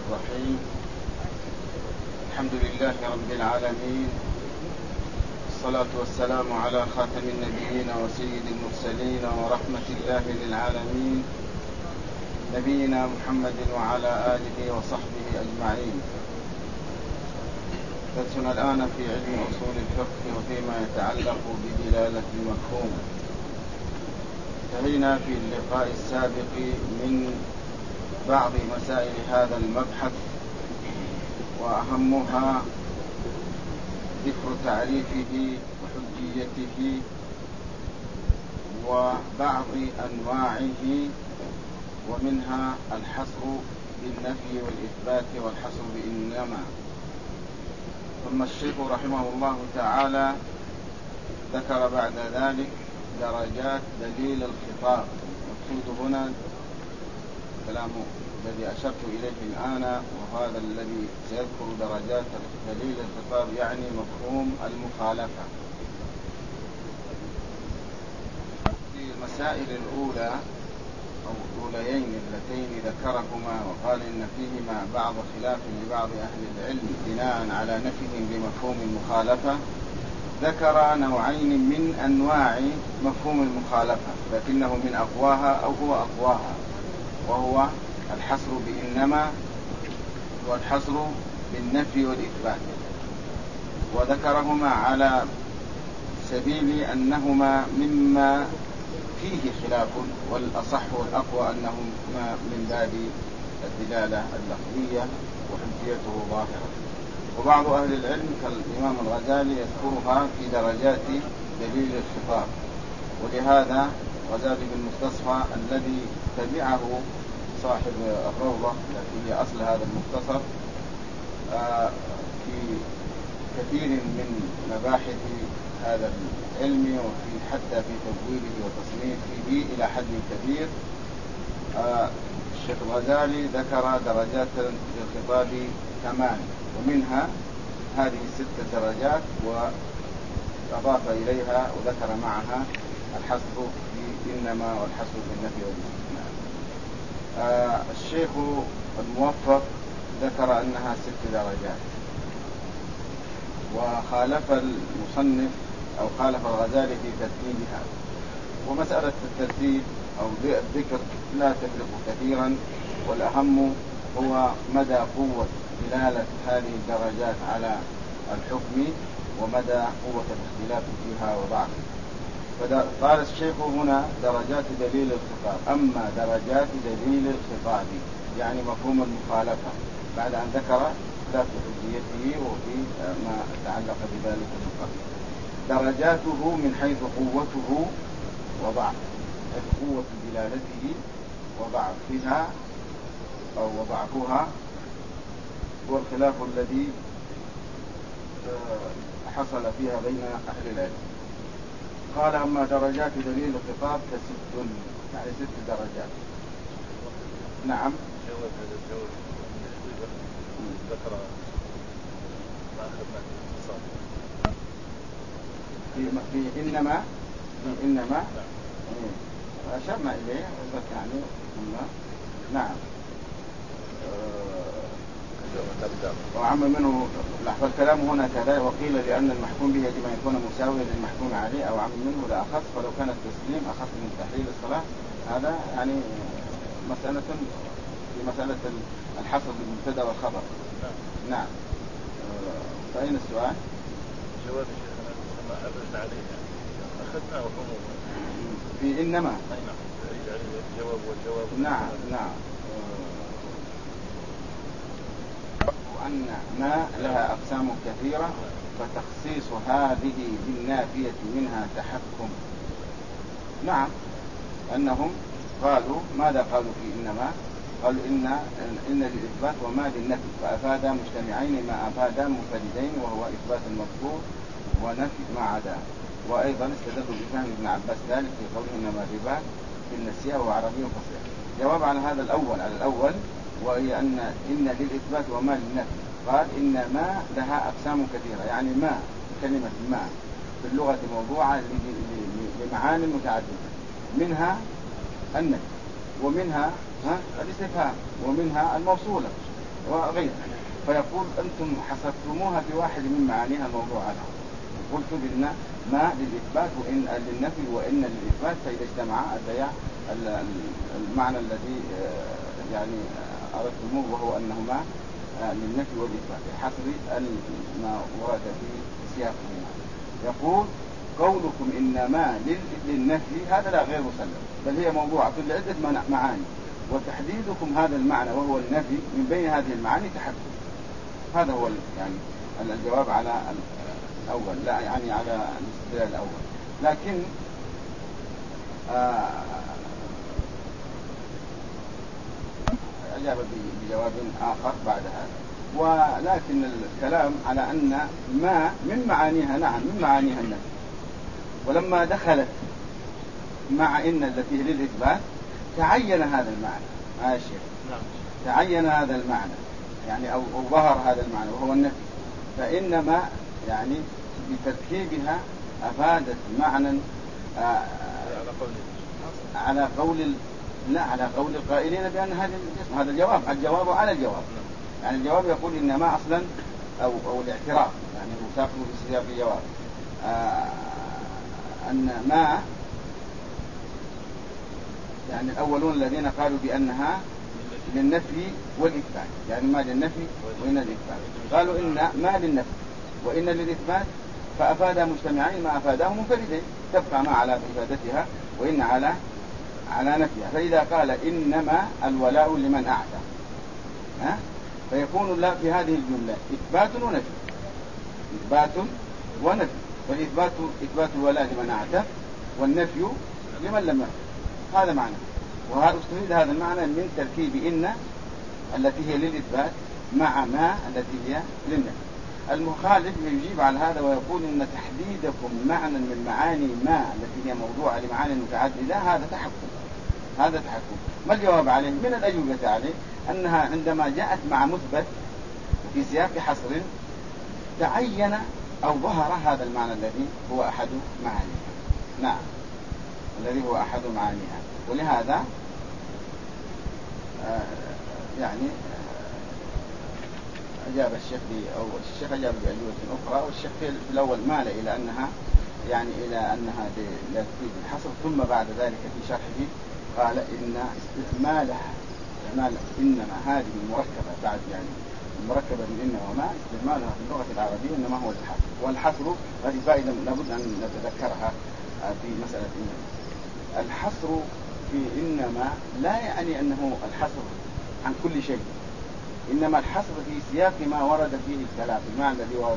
الرحيم. الحمد لله رب العالمين، الصلاة والسلام على خاتم النبيين وسيد المرسلين ورحمة الله للعالمين، نبينا محمد وعلى آله وصحبه أجمعين. درسنا الآن في علم أصول الفقه وفيما يتعلق بدلالة المفهوم. انتهينا في اللقاء السابق من بعض مسائل هذا المبحث، وأهمها ذكر تعريفه وحجيته وبعض أنواعه، ومنها الحصر بالنفي والإثبات والحصر بإنما. ثم الشيخ رحمه الله تعالى ذكر بعد ذلك درجات دليل الخطاب. مقصود هنا كلام الذي أشرت إليه الآن، وهذا الذي سيذكر درجات دليل الخطاب يعني مفهوم المخالفة. في المسائل الأولى أو الأوليين اللتين ذكرهما وقال إن فيهما بعض خلاف لبعض أهل العلم بناء على نفيهم بمفهوم المخالفة، ذكر نوعين من أنواع مفهوم المخالفة لكنه من أقواها أو هو أقواها، وهو الحصر بإنما والحصر بالنفي والإثبات، وذكرهما على سبيل أنهما مما فيه خلاف، والأصح والأقوى أنهما من باب الدلالة اللفظية وحجيته ظاهرة. وبعض أهل العلم كالإمام الغزالي يذكرها في درجات دليل الخطاب، ولهذا غزالي بالمستصفى الذي تبعه صاحب الروضة التي هي أصل هذا المختصر في كثير من مباحث هذا العلم، وفي حتى في تبويبه وتصنيفه إلى حد كبير. الشيخ الغزالي ذكر درجات للخطاب 8، ومنها هذه 6 درجات، وأضاف إليها وذكر معها الحصر بإنما والحصر بالنفي والاستثناء. الشيخ الموفق ذكر أنها 6 درجات، وخالف المصنف أو خالف الغزالي في ترتيبها. ومسألة الترتيب أو الذكر لا تفرق كثيرا، والأهم هو مدى قوة دلالة هذه الدرجات على الحكم ومدى قوة الاختلاف فيها وضعفها. قال الشيخ هنا درجات دليل الخطاب. أما درجات دليل الخطاب يعني مفهوم المخالفة، بعد أن ذكر خلاف حجيته وفي ما تعلق بذلك من قبل، درجاته من حيث قوته وضعف، قوة دلالته وضعفها أو وضعفها هو الخلاف الذي حصل فيها بين أهل العلم. قال أما درجات دليل الخطاب ف6، يعني 6 درجات. نعم. ذكر في إنما أشرنا إليه يعني. نعم. وعم منه لحظة الكلام هنا كذا، وقيل لأن المحكوم به يجب أن يكون مساويا للمحكوم عليه أو عم منه لا أخص، فلو كان التسليم أخص من تحليل الصلاة. هذا يعني مسألة في مسألة الحصر بالمبتدا والخبر. نعم. فأين السؤال؟ جواب شيخنا كما أبرز عليه أخذنا وحموه في إنما. الجواب والجواب. نعم. وأن ما لها أقسام كثيرة، فتخصيص هذه بالنافية منها تحكم. نعم. أنهم قالوا ماذا قالوا في إنما؟ قالوا إن للإثبات وما للنفي، فأفادا مجتمعين ما أفادا منفردين، وهو إثبات المذكور ونفي ما عدا. وأيضا استدلوا بفهم ابن عباس ذلك في قوله إنما الربا في النسيئة وهو عربي فصيح. جواب على هذا الأول وهي أن للإثبات وما للنفي. قال إن ما لها أقسام كثيرة، يعني ما كلمة ما في اللغة موضوعة لمعاني متعددة، منها النفي، ومنها الاستفهام، ومنها الموصولة، وغيرها. فيقول أنتم حصرتموها بواحد من معانيها الموضوع عنها. قلت بأن ما للإثبات وإن للنفي وإن للإثبات، فإذا اجتمعا أتيا المعنى الذي يعني أردتموه، وهو أنهما للنفي والإثبات بحسب ما ورد في سياقهما. يقول قولكم إنما للنفي هذا لا غير مسلم، بل هي موضوعة لعدة معاني، وتحديدكم هذا المعنى وهو النفي من بين هذه المعاني تحدث. هذا هو يعني الجواب على الأول، لا يعني على الاستدلال الأول. لكن أجاب بجواب آخر بعد هذا. ولكن الكلام على أن ما من معانيها، نعم من معانيها النفي، ولما دخلت مع إن التي هي للإثبات تعين هذا المعنى. يا شيخ تعين هذا المعنى يعني أو ظهر هذا المعنى وهو النفي، فإنما يعني بتركيبها أفادت معنى على قول القائلين بأن هذا الجسم. هذا الجواب على الجواب. يعني الجواب يقول إنما أصلا أو الاعتراف يعني مساقه بسياق الجواب أن ما يعني الأولون الذين قالوا بأنها للنفي والإثبات، يعني ما للنفي وإن للإثبات، قالوا إن ما للنفي وإن للإثبات، فأفادها مجتمعين ما أفاداه منفردين، تبقى ما على إفادتها وإن على نفيها. فإذا قال إنما الولاء لمن أعتى فيكون لا في هذه الجملة إثبات ونفي، فالإثبات إثبات الولاء لمن أعتى والنفي لمن لم يعتى. هذا معنى، وهذا استفيد هذا المعنى من تركيب إن التي هي للإثبات مع ما التي هي للنفي. المخالف يجيب على هذا ويقول إن تحديدكم معنى من معاني ما التي هي موضوعة لمعاني متعددة هذا تحكم. ما الجواب عليه؟ من الأجوبة عليه أنها عندما جاءت مع مثبت في سياق حصر تعين أو ظهر هذا المعنى الذي هو أحد معانيها. نعم الذي هو أحد معانيها. ولهذا يعني أجاب الشيخ أجاب بأجوبة أخرى، والشيخ في الأول مال إلى أنها يعني إلى أنها لا تفيد الحصر، ثم بعد ذلك في شرحه قال إن استعمالها إنما هذه المركبة بعد يعني المركبة من إن وما استعمالها في اللغة العربية إنما هو الحصر. والحصر هذه فائدة لابد أن نتذكرها في مسألة إنما. الحصر في إنما لا يعني أنه الحصر عن كل شيء، إنما الحصر في سياق ما ورد فيه الكلام، المعنى الذي ورد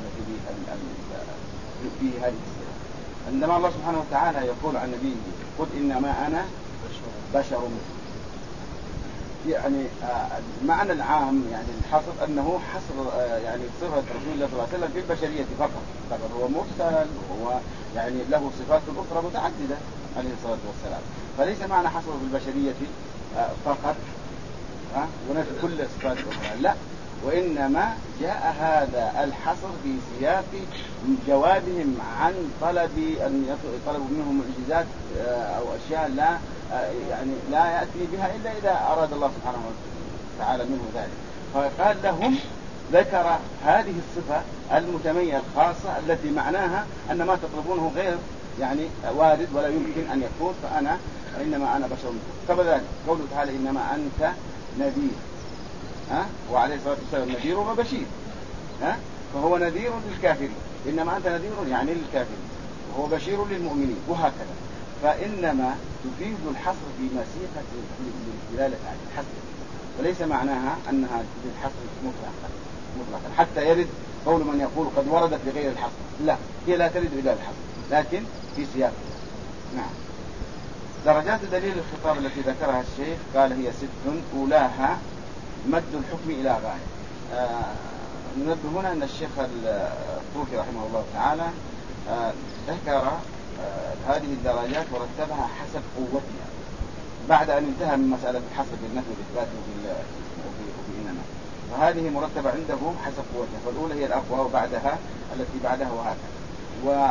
فيه هذه السياق. عندما الله سبحانه وتعالى يقول عن نبيه قل إنما أنا بشر مثلكم، يعني المعنى العام يعني الحصر أنه حصر يعني صفة رسول الله صلى الله عليه وسلم في البشرية فقط. هو مرسل وهو يعني له صفات أخرى متعددة عليه الصلاة والسلام، فليس معنى حصر في البشرية فقط ونفي كل صفات أخرى، لا، وإنما جاء هذا الحصر في سياق جوابهم عن أن طلبوا منهم معجزات أو أشياء لا يأتي بها إلا إذا أراد الله سبحانه وتعالى منه ذلك. فقال لهم ذكر هذه الصفة المتميزة الخاصة التي معناها أن ما تطلبونه غير يعني وارد ولا يمكن أن يكون، إنما أنا بشر مثلكم. كذلك قوله تعالى إنما أنت نذير وعليه الصلاة والسلام نذير وبشير فهو نذير للكافرين، إنما أنت نذير يعني للكافرين، وهو بشير للمؤمنين، وهكذا. فإنما تفيد الحصر في مسيحة الدلالة على الحصر، وليس معناها أنها للحصر مطلقا حتى يرد قول من يقول قد وردت بغير الحصر، لا، هي لا ترد إلى الحصر لكن في سياق. نعم. درجات دليل الخطاب التي ذكرها الشيخ قال هي 6، أولاها مد الحكم إلى غاية. ننبه هنا أن الشيخ الطوفي رحمه الله تعالى ذكر هذه الدرجات ورتبها حسب قوتها بعد أن انتهى من مسألة الحصر بالنفي والإثبات وبإنما، فهذه مرتبة عنده حسب قوتها، فالأولى هي الأقوى وبعدها التي بعدها وهكذا.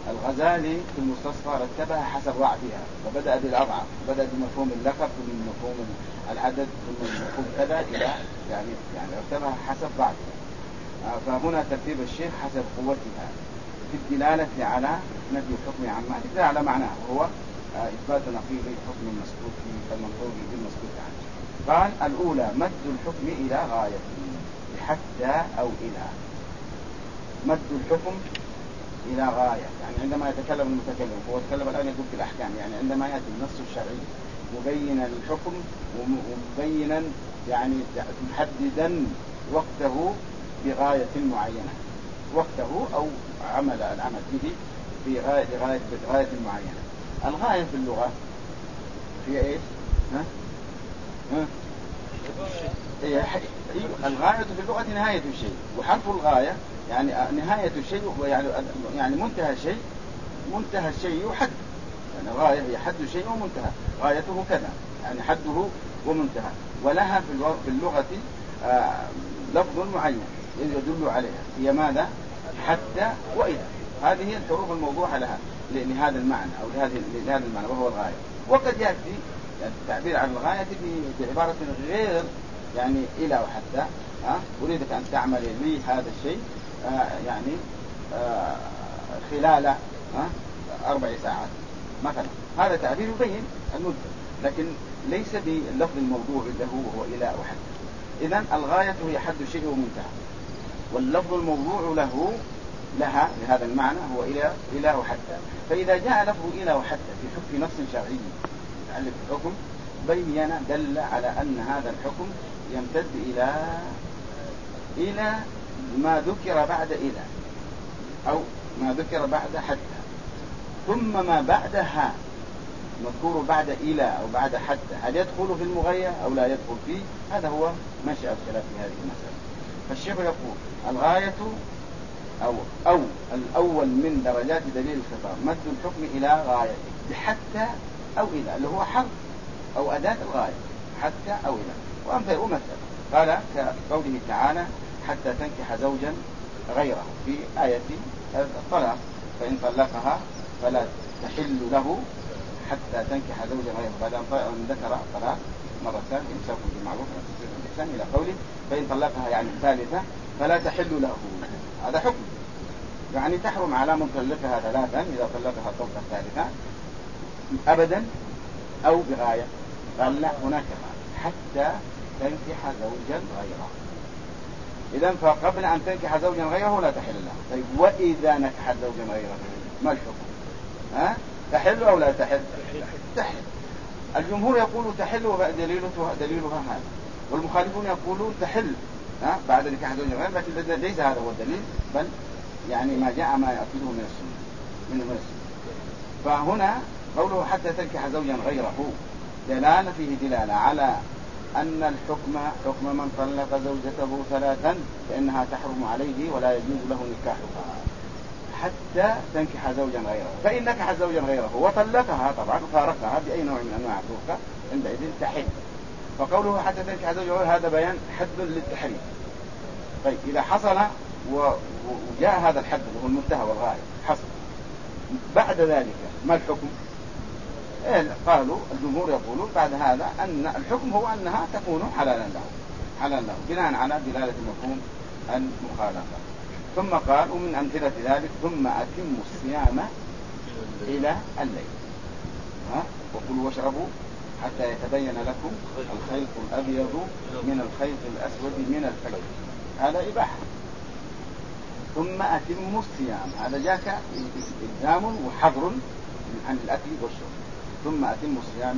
الغزالي في المستصفى رتبها حسب ضعفها، فبدأ بالأضعف، بدأ بمفهوم اللقب ثم مفهوم العدد ثم مفهوم كذا إلى يعني رتبها حسب ضعفها. فهنا ترتيب الشيخ حسب قوتها في الدلالة على نفي الحكم عما لا على معناه، وهو إثبات نقيض الحكم المسكوت فيه المنطوق بالمسكوت عنه. قال الأولى مد الحكم إلى غاية حتى أو إلى. مد الحكم إلى غاية يعني عندما يتكلم المتكلم، هو يتكلم الآن يقول في الأحكام، يعني عندما يأتي النص الشرعي مبينا الحكم ومبينا يعني محددا وقته بغاية معينة، وقته أو العمل به بغاية معينة. الغاية في اللغة في إيش؟ الغاية في اللغة نهاية الشيء، وحرف الغاية يعني نهاية الشيء، يعني منتهى الشيء، منتهى الشيء وحد، يعني الغاية هي حد الشيء ومنتهى، غايته كذا يعني حده ومنتهى. ولها في اللغة لفظ معين يدل عليها، هي ماذا؟ حتى وإذا. هذه هي الحروف الموضوعة لها لهذا المعنى أو لهذا المعنى وهو الغاية. وقد يأتي التعبير عن الغاية بعبارة غير يعني إلى وحتى، أريدك أن تعمل لي هذا الشيء يعني خلال 4 ساعات مثلا. هذا تعبير يبين المدة، لكن ليس باللفظ الموضوع له وهو إلى وحتى. إذن الغاية هي حد الشيء ومنتهى، واللفظ الموضوع لها لهذا المعنى هو إلى وحتى. فإذا جاء لفظ إلى وحتى في نص شرعي يتعلق بالحكم بين دل على أن هذا الحكم يمتد إلى ما ذكر بعد إلى، أو ما ذكر بعد حتى، ثم ما بعدها مذكور بعد إلى أو بعد حتى، هل يدخل في المغير أو لا يدخل فيه؟ هذا هو منشأ الخلاف في هذه المسألة. فالشيخ يقول الغاية أو الأول من درجات دليل الخطاب مد الحكم إلى غاية بحتى أو إلى، اللي هو حرف أو أداة الغاية، حتى أو إلى. وأمثل قال كقوله تعالى حتى تنكح زوجا غيره في آية الطلاق، فإن طلقها فلا تحل له حتى تنكح زوجا غيره، بعد أن ذكر الطلاق مرة ثانية إمساكم بالمعروف وتسريح بالإحسان إلى قوله فإن طلقها يعني الثالثة فلا تحل له. هذا حكم يعني تحرم على من طلقها 3 إذا طلقها الطلقة الثالثة أبدا أو بغاية. قال لا، هناك حتى تنكح زوجا غيره. إذن فقبل أن تنكح زوجا غيره لا تحل له. طيب وإذا نكحت زوجا غيره ما الحكم؟ تحل أو لا تحل؟ تحل. الجمهور يقول تحل دليلها هذا، والمخالفون يقولون تحل بعد نكاح زوجا غيره، لكن ليس هذا هو الدليل، بل يعني ما جاء ما يأخذه من السنة. فهنا قوله حتى تنكح زوجا غيره دلالة فيه دلالة على أن الحكم حكم من طلق زوجته 3 فإنها تحرم عليه ولا يجوز له نكاحها حتى تنكح زوجا غيره. فإن نكح زوجا غيره وطلقها طبعا فارقها بأي نوع من أنواع الفرقة عندئذ تحل. فقوله حتى تنكح زوجا غيره هذا بيان حد للتحريم. طيب إذا حصل وجاء هذا الحد وهو المنتهى والغاية حصل بعد ذلك ما الحكم؟ قالوا الجمهور يقولون بعد هذا أن الحكم هو أنها تكون حلالا له بناء على دلالة مفهوم المخالفة. ثم قال ومن أمثلة ذلك ثم أتموا الصيام إلى الليل وكلوا واشربوا حتى يتبين لكم الخيط الأبيض من الخيط الأسود من الفجر. هذا إباحة. ثم أتموا الصيام، هذا جاك إلزام وحظر عن الأكل والشرب. ثم أتموا الصيام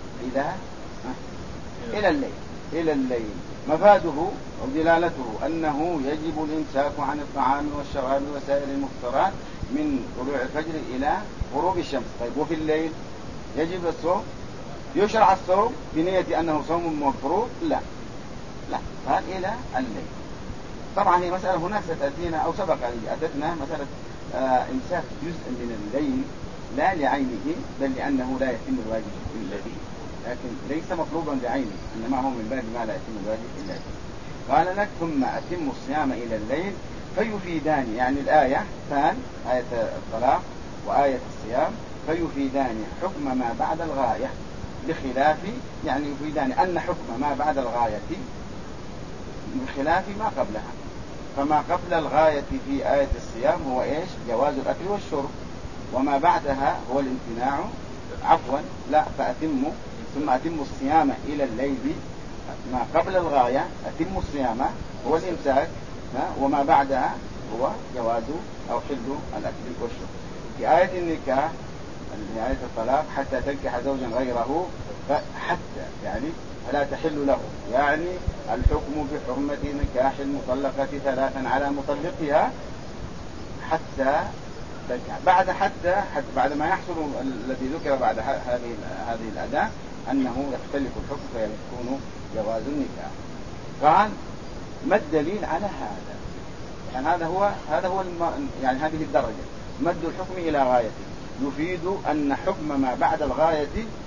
إلى الليل. مفاده أو دلالته أنه يجب الإمساك عن الطعام والشراب وسائر المفطرات من طلوع الفجر إلى غروب الشمس. طيب وفي الليل يجب الصوم؟ يشرع الصوم بنية أنه صوم مفروض؟ لا، قال إلى الليل. طبعا هي مسألة هناك ستأتينا أو سبق أتتنا مسألة إمساك جزء من الليل لا لعينه بل لأنه لا يتم الواجب إلا به، لكن ليس مطلوبا بعينه، إنما هو من باب ما لا يتم الواجب إلا به. قال لك ثم أتم الصيام إلى الليل فيفيدان، يعني الآية آية الطلاق وآية الصيام فيفيدان حكم ما بعد الغاية بخلاف، يعني يفيدان أن حكم ما بعد الغاية بخلاف ما قبلها. فما قبل الغاية في آية الصيام هو إيش؟ جواز الأكل والشرب، وما بعدها هو الامتناع. عفوا لا، فأتموا ثم أتموا الصيام إلى الليل. ما قبل الغاية أتموا الصيام هو الإمساك، وما بعدها هو جواز أو حل الأكل والشرب. في آية النكاح، في آية الطلاق حتى تنكح زوجا غيره، فحتى يعني فلا تحل له، يعني الحكم بحرمة نكاح المطلقة 3 على مطلقها حتى تنكح. بعد حتى بعد ما يحصل الذي ذكر بعد هذه الأداة أنه يختلف الحكم فيكون جواز النكاح. قال ما الدليل على هذا؟ يعني هذا هو يعني هذه الدرجة، مد الحكم إلى غايته يفيد أن حكم ما بعد الغاية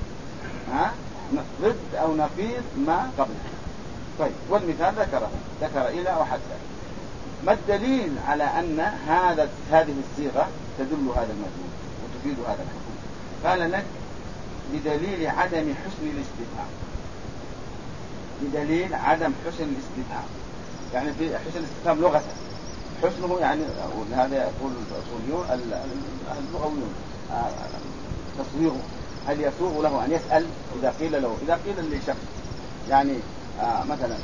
ضد أو نقيض ما قبلها. طيب، والمثال ذكر إلى وحتى. ما الدليل على أن هذه الصيغة تدل هذا المدلول وتفيد هذا الحكم؟ قال لك بدليل عدم حسن الاستفهام. بدليل عدم حسن الاستفهام، يعني في حسن الاستفهام لغة، حسنه يعني هذا يقول الأصوليون اللغويون تصويره، هل يسوغ له أن يسأل إذا قيل لشخص يعني مثلا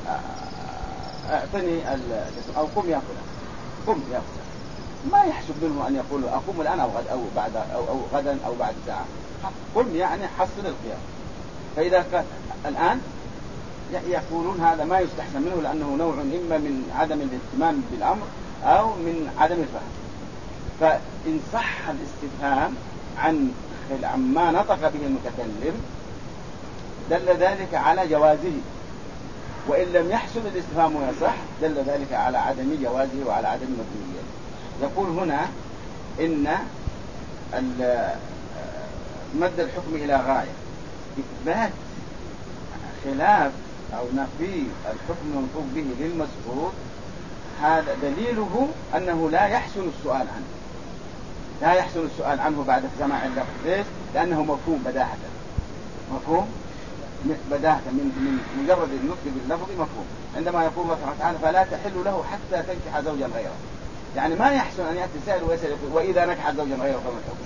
اعطني أو قم يا فلان، ما يحسب منه أن يقول أقوم الآن أو غدا أو بعد ساعة. قم يعني حصل القيام. فإذا كان الآن يقولون هذا ما يستحسن منه، لأنه نوع إما من عدم الاهتمام بالأمر أو من عدم الفهم. فإن صح الاستفهام عما نطق به المتكلم دل ذلك على جوازه، وإن لم يحصل الاستفهام ويصح دل ذلك على عدم جوازه وعلى عدم مدلوليته. يقول هنا إن مد الحكم إلى غاية إثبات خلاف أو نفي الحكم المنطوق به للمذكور، هذا دليله أنه لا يحسن السؤال عنه بعد سماع اللفظ. ليش؟ لأنه مفهوم بداهة من مجرد النطق باللفظ مفهوم. عندما يقول الله تعالى فلا تحل له حتى تنكح زوجا غيره، يعني ما يحسن أن يأتي سائل ويسأل يقول وإذا نكحت زوجا غيره فما الحكم؟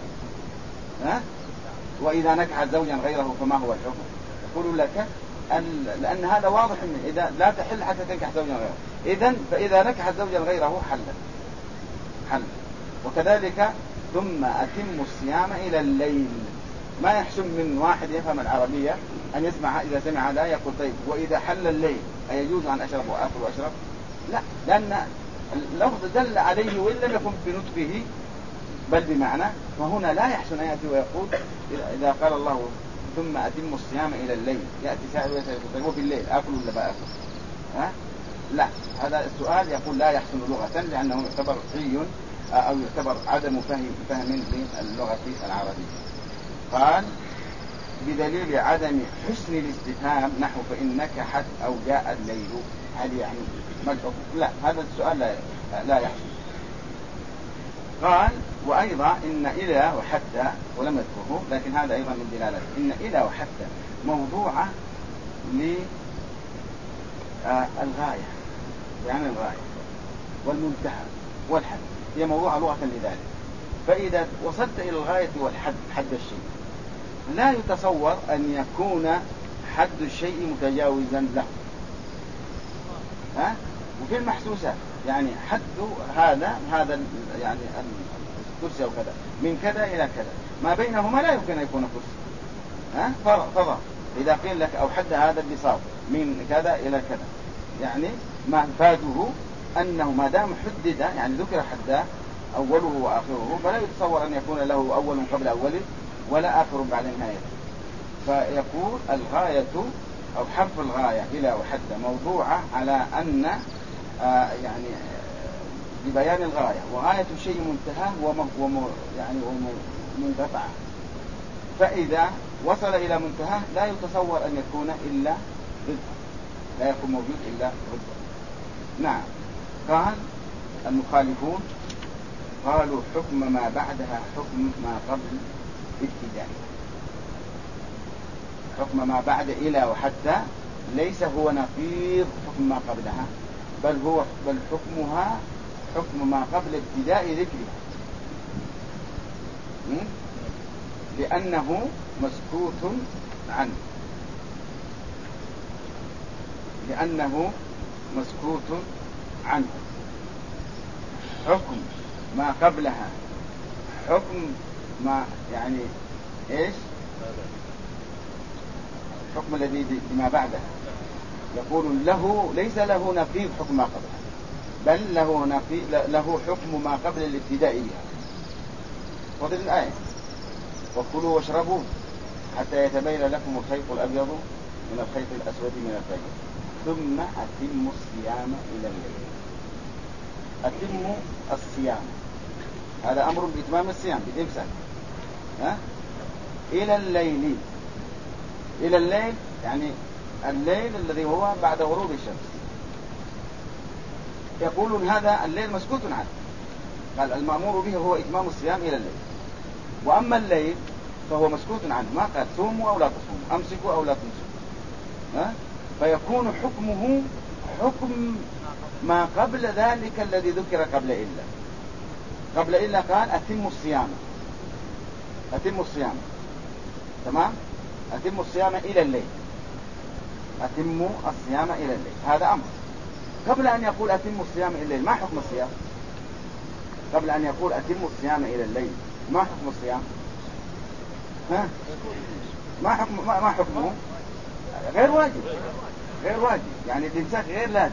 وإذا نكحت زوجا غيره فما هو الحكم؟ يقول لك لأن هذا واضح منه، إذا لا تحل حتى تنكح زوجا غيره، إذن فإذا نكحت زوجا غيره حل. وكذلك ثم أتم الصيام إلى الليل. ما يحسن من واحد يفهم العربية أن يسمع، إذا سمع هذا يقول طيب وإذا حل الليل أيجوز أن أشرب وآكل وأشرب؟ لا، لأن اللفظ دل عليه وإن لم يكن بنطقه بل بمعنى. وهنا لا يحسن أن يأتي ويقول إذا قال الله ثم أتم الصيام إلى الليل يأتي سائل ويسأل طيب وفي الليل آكل ولا بآكل؟ لا، هذا السؤال يقول لا يحسن لغة، لأنه يعتبر حي أو يعتبر عدم فهم للغة العربية. قال بدليل عدم حسن الاستفهام نحو فإن نكحت أو جاء الليل، هل يعني ما الحكم؟ لا، هذا السؤال لا يحسن. قال وأيضا إن إلى وحتى، ولم يذكره لكن هذا أيضا من دلالته، إن إلى وحتى موضوعة للغاية، يعني الغاية والمنتهى والحد، هي موضوع لغة لذلك. فإذا وصلت إلى الغاية والحد، حد الشيء، لا يتصور أن يكون حد الشيء متجاوزا له. وفي المحسوسات يعني حد هذا يعني الكرسي أو كذا من كذا إلى كذا، ما بينهما لا يمكن أن يكون كرسي. فضاء إذا قيل لك أو حد هذا البساط من كذا إلى كذا، يعني ما فاده أنه ما دام حدد يعني ذكر حدا أوله وآخره، فلا يتصور أن يكون له أول قبل أوله ولا آخر بعد نهاية. فيقول الغاية أو حرف الغاية إلى وحد موضوعة على أن يعني ببيان الغاية، وغاية الشيء منتهى يعني ومنقطعة. فإذا وصل إلى منتهى لا يتصور أن يكون إلا ضد، لا يكون موجود إلا ضد. نعم. قال المخالفون قالوا حكم ما بعدها حكم ما قبل ابتدائها. حكم ما بعد إلى وحتى ليس هو نقيض حكم ما قبلها، بل حكمها حكم ما قبل ابتداء ذكرها، لأنه مسكوت عنه، لأنه مسكوت عنه. حكم ما قبلها حكم ما يعني إيش؟ الحكم الذي بما بعدها يقول له ليس له نقيض حكم ما قبلها، بل له حكم ما قبل الابتداء بها. وهذه الآية: وكلوا واشربوا حتى يتبين لكم الخيط الأبيض من الخيط الأسود من الفجر ثم أتموا الصيام إلى الليل. أتموا الصيام، هذا أمر بإتمام الصيام بالإمساك إلى الليل. إلى الليل يعني الليل الذي هو بعد غروب الشمس. يقولون هذا الليل مسكوت عنه، قال المأمور به هو إتمام الصيام إلى الليل، وأما الليل فهو مسكوت عنه، ما قال صوموا أو لا تصوموا، أمسكوا أو لا تمسكوا. فيكون حكمه حكم ما قبل ذلك الذي ذكر قبل إلا. قبل إلا قال أتموا الصيام، أتموا الصيام، تمام؟ أتموا الصيام إلى الليل، أتموا الصيام إلى الليل، هذا أمر. قبل أن يقول أتموا الصيام إلى الليل ما حكم الصيام؟ قبل أن يقول أتموا الصيام إلى الليل ما حكم الصيام؟ ما حكمه؟ غير واجب، غير واجب، يعني الإمساك غير لازم،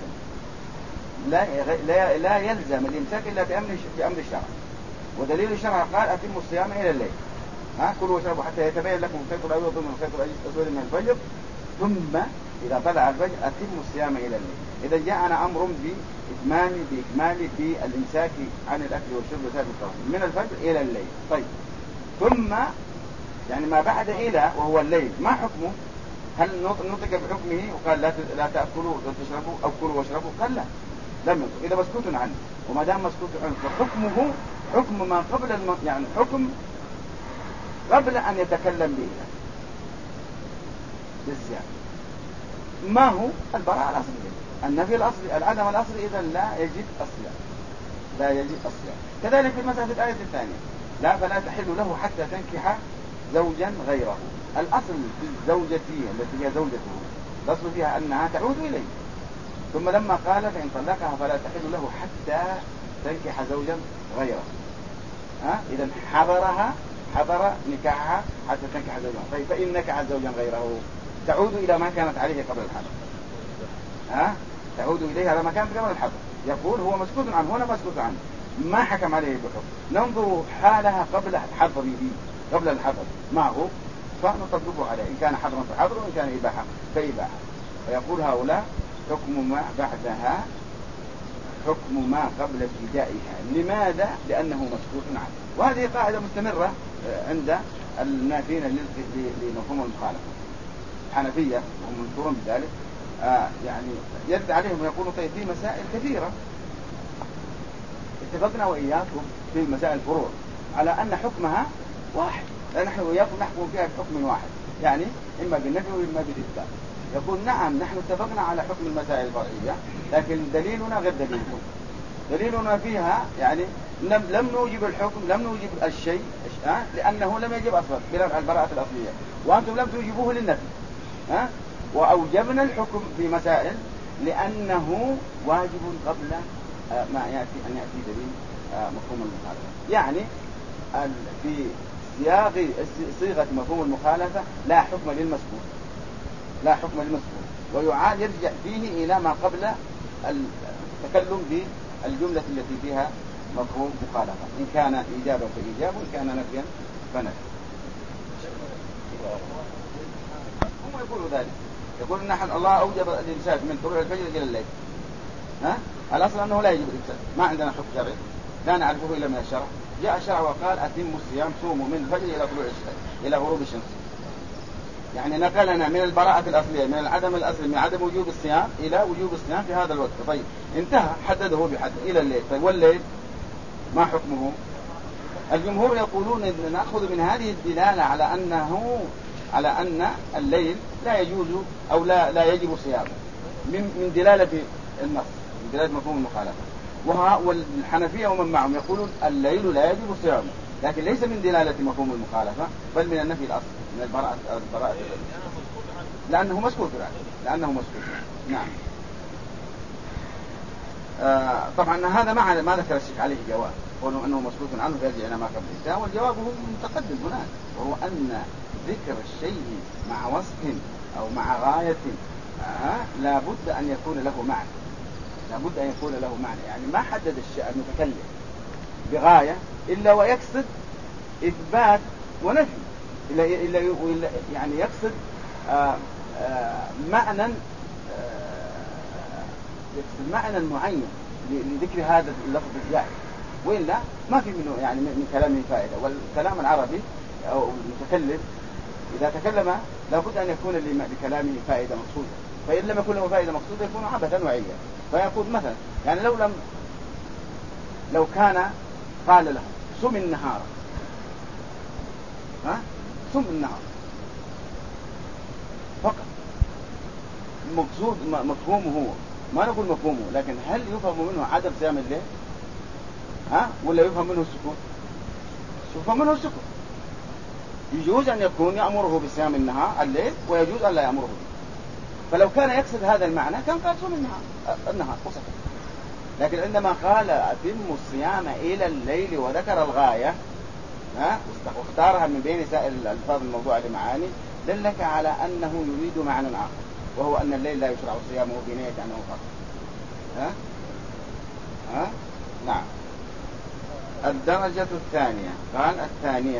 لا يلزم الإمساك إلا بأمر الشرع. ودليل الشرع قال أتموا الصيام إلى الليل، كلوا واشربوا حتى يتبين لكم الخيط الأبيض من الخيط الأسود من الفجر ثم إذا طلع الفجر أتموا الصيام إلى الليل. إذا جاءنا أمر بإكمال بالإمساك عن الأكل والشرب وسائر الطعام من الفجر إلى الليل. طيب ثم يعني ما بعد إلى وهو الليل ما حكمه؟ هل نطق بحكمه وقال لا تأكلوا ولا تشربوا أو كلوا واشربوا؟ قال لا، لم يطق، إذا مسكوت عنه. وما دام مسكوت عنه فحكمه حكم ما قبل يعني حكم قبل أن يتكلم به بالزيادة. ما هو؟ البراءة الأصلية، النفي الأصلي، العدم الأصلي، إذا لا يجب الصيام، لا يجب الصيام. كذلك في المسألة الآية الثانية: لا فلا تحل له حتى تنكح زوجا غيره. الأصل في الزوجة التي هي زوجته الأصل فيها أنها تعود إليه، ثم لما قال فإن طلقها فلا تحل له حتى تنكح زوجا غيره. إذا حضر نكاحها حتى تنكح زوجا. طيب فإن نكحت زوجا غيره تعود إلى ما كانت عليه قبل الحظر، تعود إليه على ما كانت قبل الحظر. يقول هو مسكوت عنه، هنا مسكوت عنه، ما حكم عليه بحكم. ننظر حالها قبل حظره، قبل الحظر ما هو، فنطبقه عليه إن كان حظرا فحظر وإن كان إباحة فإباحة. فيقول هؤلاء حكم ما بعدها حكم ما قبل ابتدائها. لماذا؟ لأنه مسكوت عنه. وهذه قاعدة مستمرة عند النافين لمفهوم المخالفة. الحنفية وهم منكرون بذلك يعني يرد عليهم ويقولوا طيب في مسائل كثيرة اتفقنا وإياكم في مسائل الفروع على أن حكمها واحد، نحن وإياكم نحكم فيها بحكم واحد، يعني إما بالنفي وإما بالإثبات. يقول نعم نحن اتفقنا على حكم المسائل الفرعية، لكن دليلنا غير دليلكم. دليلنا فيها يعني لم نوجب الحكم، لم نوجب الشيء لأنه لم يجب أصلا بلا البراءة الأصلية، وأنتم لم توجبوه للنفي. وأوجبنا الحكم في مسائل لأنه واجب قبل ما أن يأتي دليل مفهوم المخالفة. يعني في صيغة مفهوم المخالفة لا حكم للمسكوت، لا حكم للمسكوت، ويعاد يرجع فيه إلى ما قبل التكلم بالجملة التي فيها مفهوم مخالفة، إن كان إيجابا فإيجاب وإن كان نفيا فنفي. هم يقولوا ذلك، يقول نحن الله أوجب الإمساك من طلوع الفجر إلى الليل. الأصل أنه لا يجب الإمساك، ما عندنا حكم شرعي لا نعرفه إلا من الشرع. جاء الشرع وقال أتموا الصيام، صوموا من الفجر إلى طلوع إلى غروب الشمس. يعني نقلنا من البراءة الأصلية، من العدم الأصلي، من عدم وجوب الصيام إلى وجوب الصيام في هذا الوقت. طيب انتهى، حدده بحد إلى الليل. طيب والليل ما حكمه؟ الجمهور يقولون إن نأخذ من هذه الدلالة على أن الليل لا يجوز أو لا يجب صيامه من دلالة النص، من دلالة مفهوم المخالفة. والحنفية ومن معهم يقولون الليل لا يجب صيامه، لكن ليس من دلالة مفهوم المخالفة بل من النفي الأصل، من البراءة لأنه مسكوت عنه. نعم. طبعا هذا ما ذكر الشيخ عليه جواب، قولوا أنه مسكوت عنه فيرجع إلى ما قبل الإنتهاء، والجواب هو متقدم هناك، وهو أن ذكر الشيء مع وصف أو مع غاية لا بد أن يكون له معنى، يعني ما حدد المتكلم بغاية إلا ويقصد إثبات ونفي، إلا يعني يقصد معنى معين لذكر هذا اللفظ الزائد، وإلا ما في منه يعني من كلامه فائدة. والكلام العربي أو المتكلم إذا تكلم لابد أن يكون لكلامه فائدة مقصودة، فإن لم يكن له فائدة مقصودة يكون عبثا وعيا. فيقول مثلا يعني لو كان قال له صم النهار، صم النهار فقط، مفهومه هو، ما نقول مفهومه، لكن هل يفهم منه عدم صيام الليل ولا يفهم منه السكوت؟ يفهم منه السكوت. يجوز أن يكون يأمره بصيام الليل ويجوز أن لا يأمره به. فلو كان يقصد هذا المعنى كان قال صوم النهار وسكت. لكن عندما قال أتم الصيام إلى الليل وذكر الغاية واختارها من بين سائر الألفاظ الموضوعة لمعاني، دلك على أنه يريد معنى آخر، وهو أن الليل لا يشرع صيامه بنية أنه فرض. نعم. الدرجة الثانية قال الثانية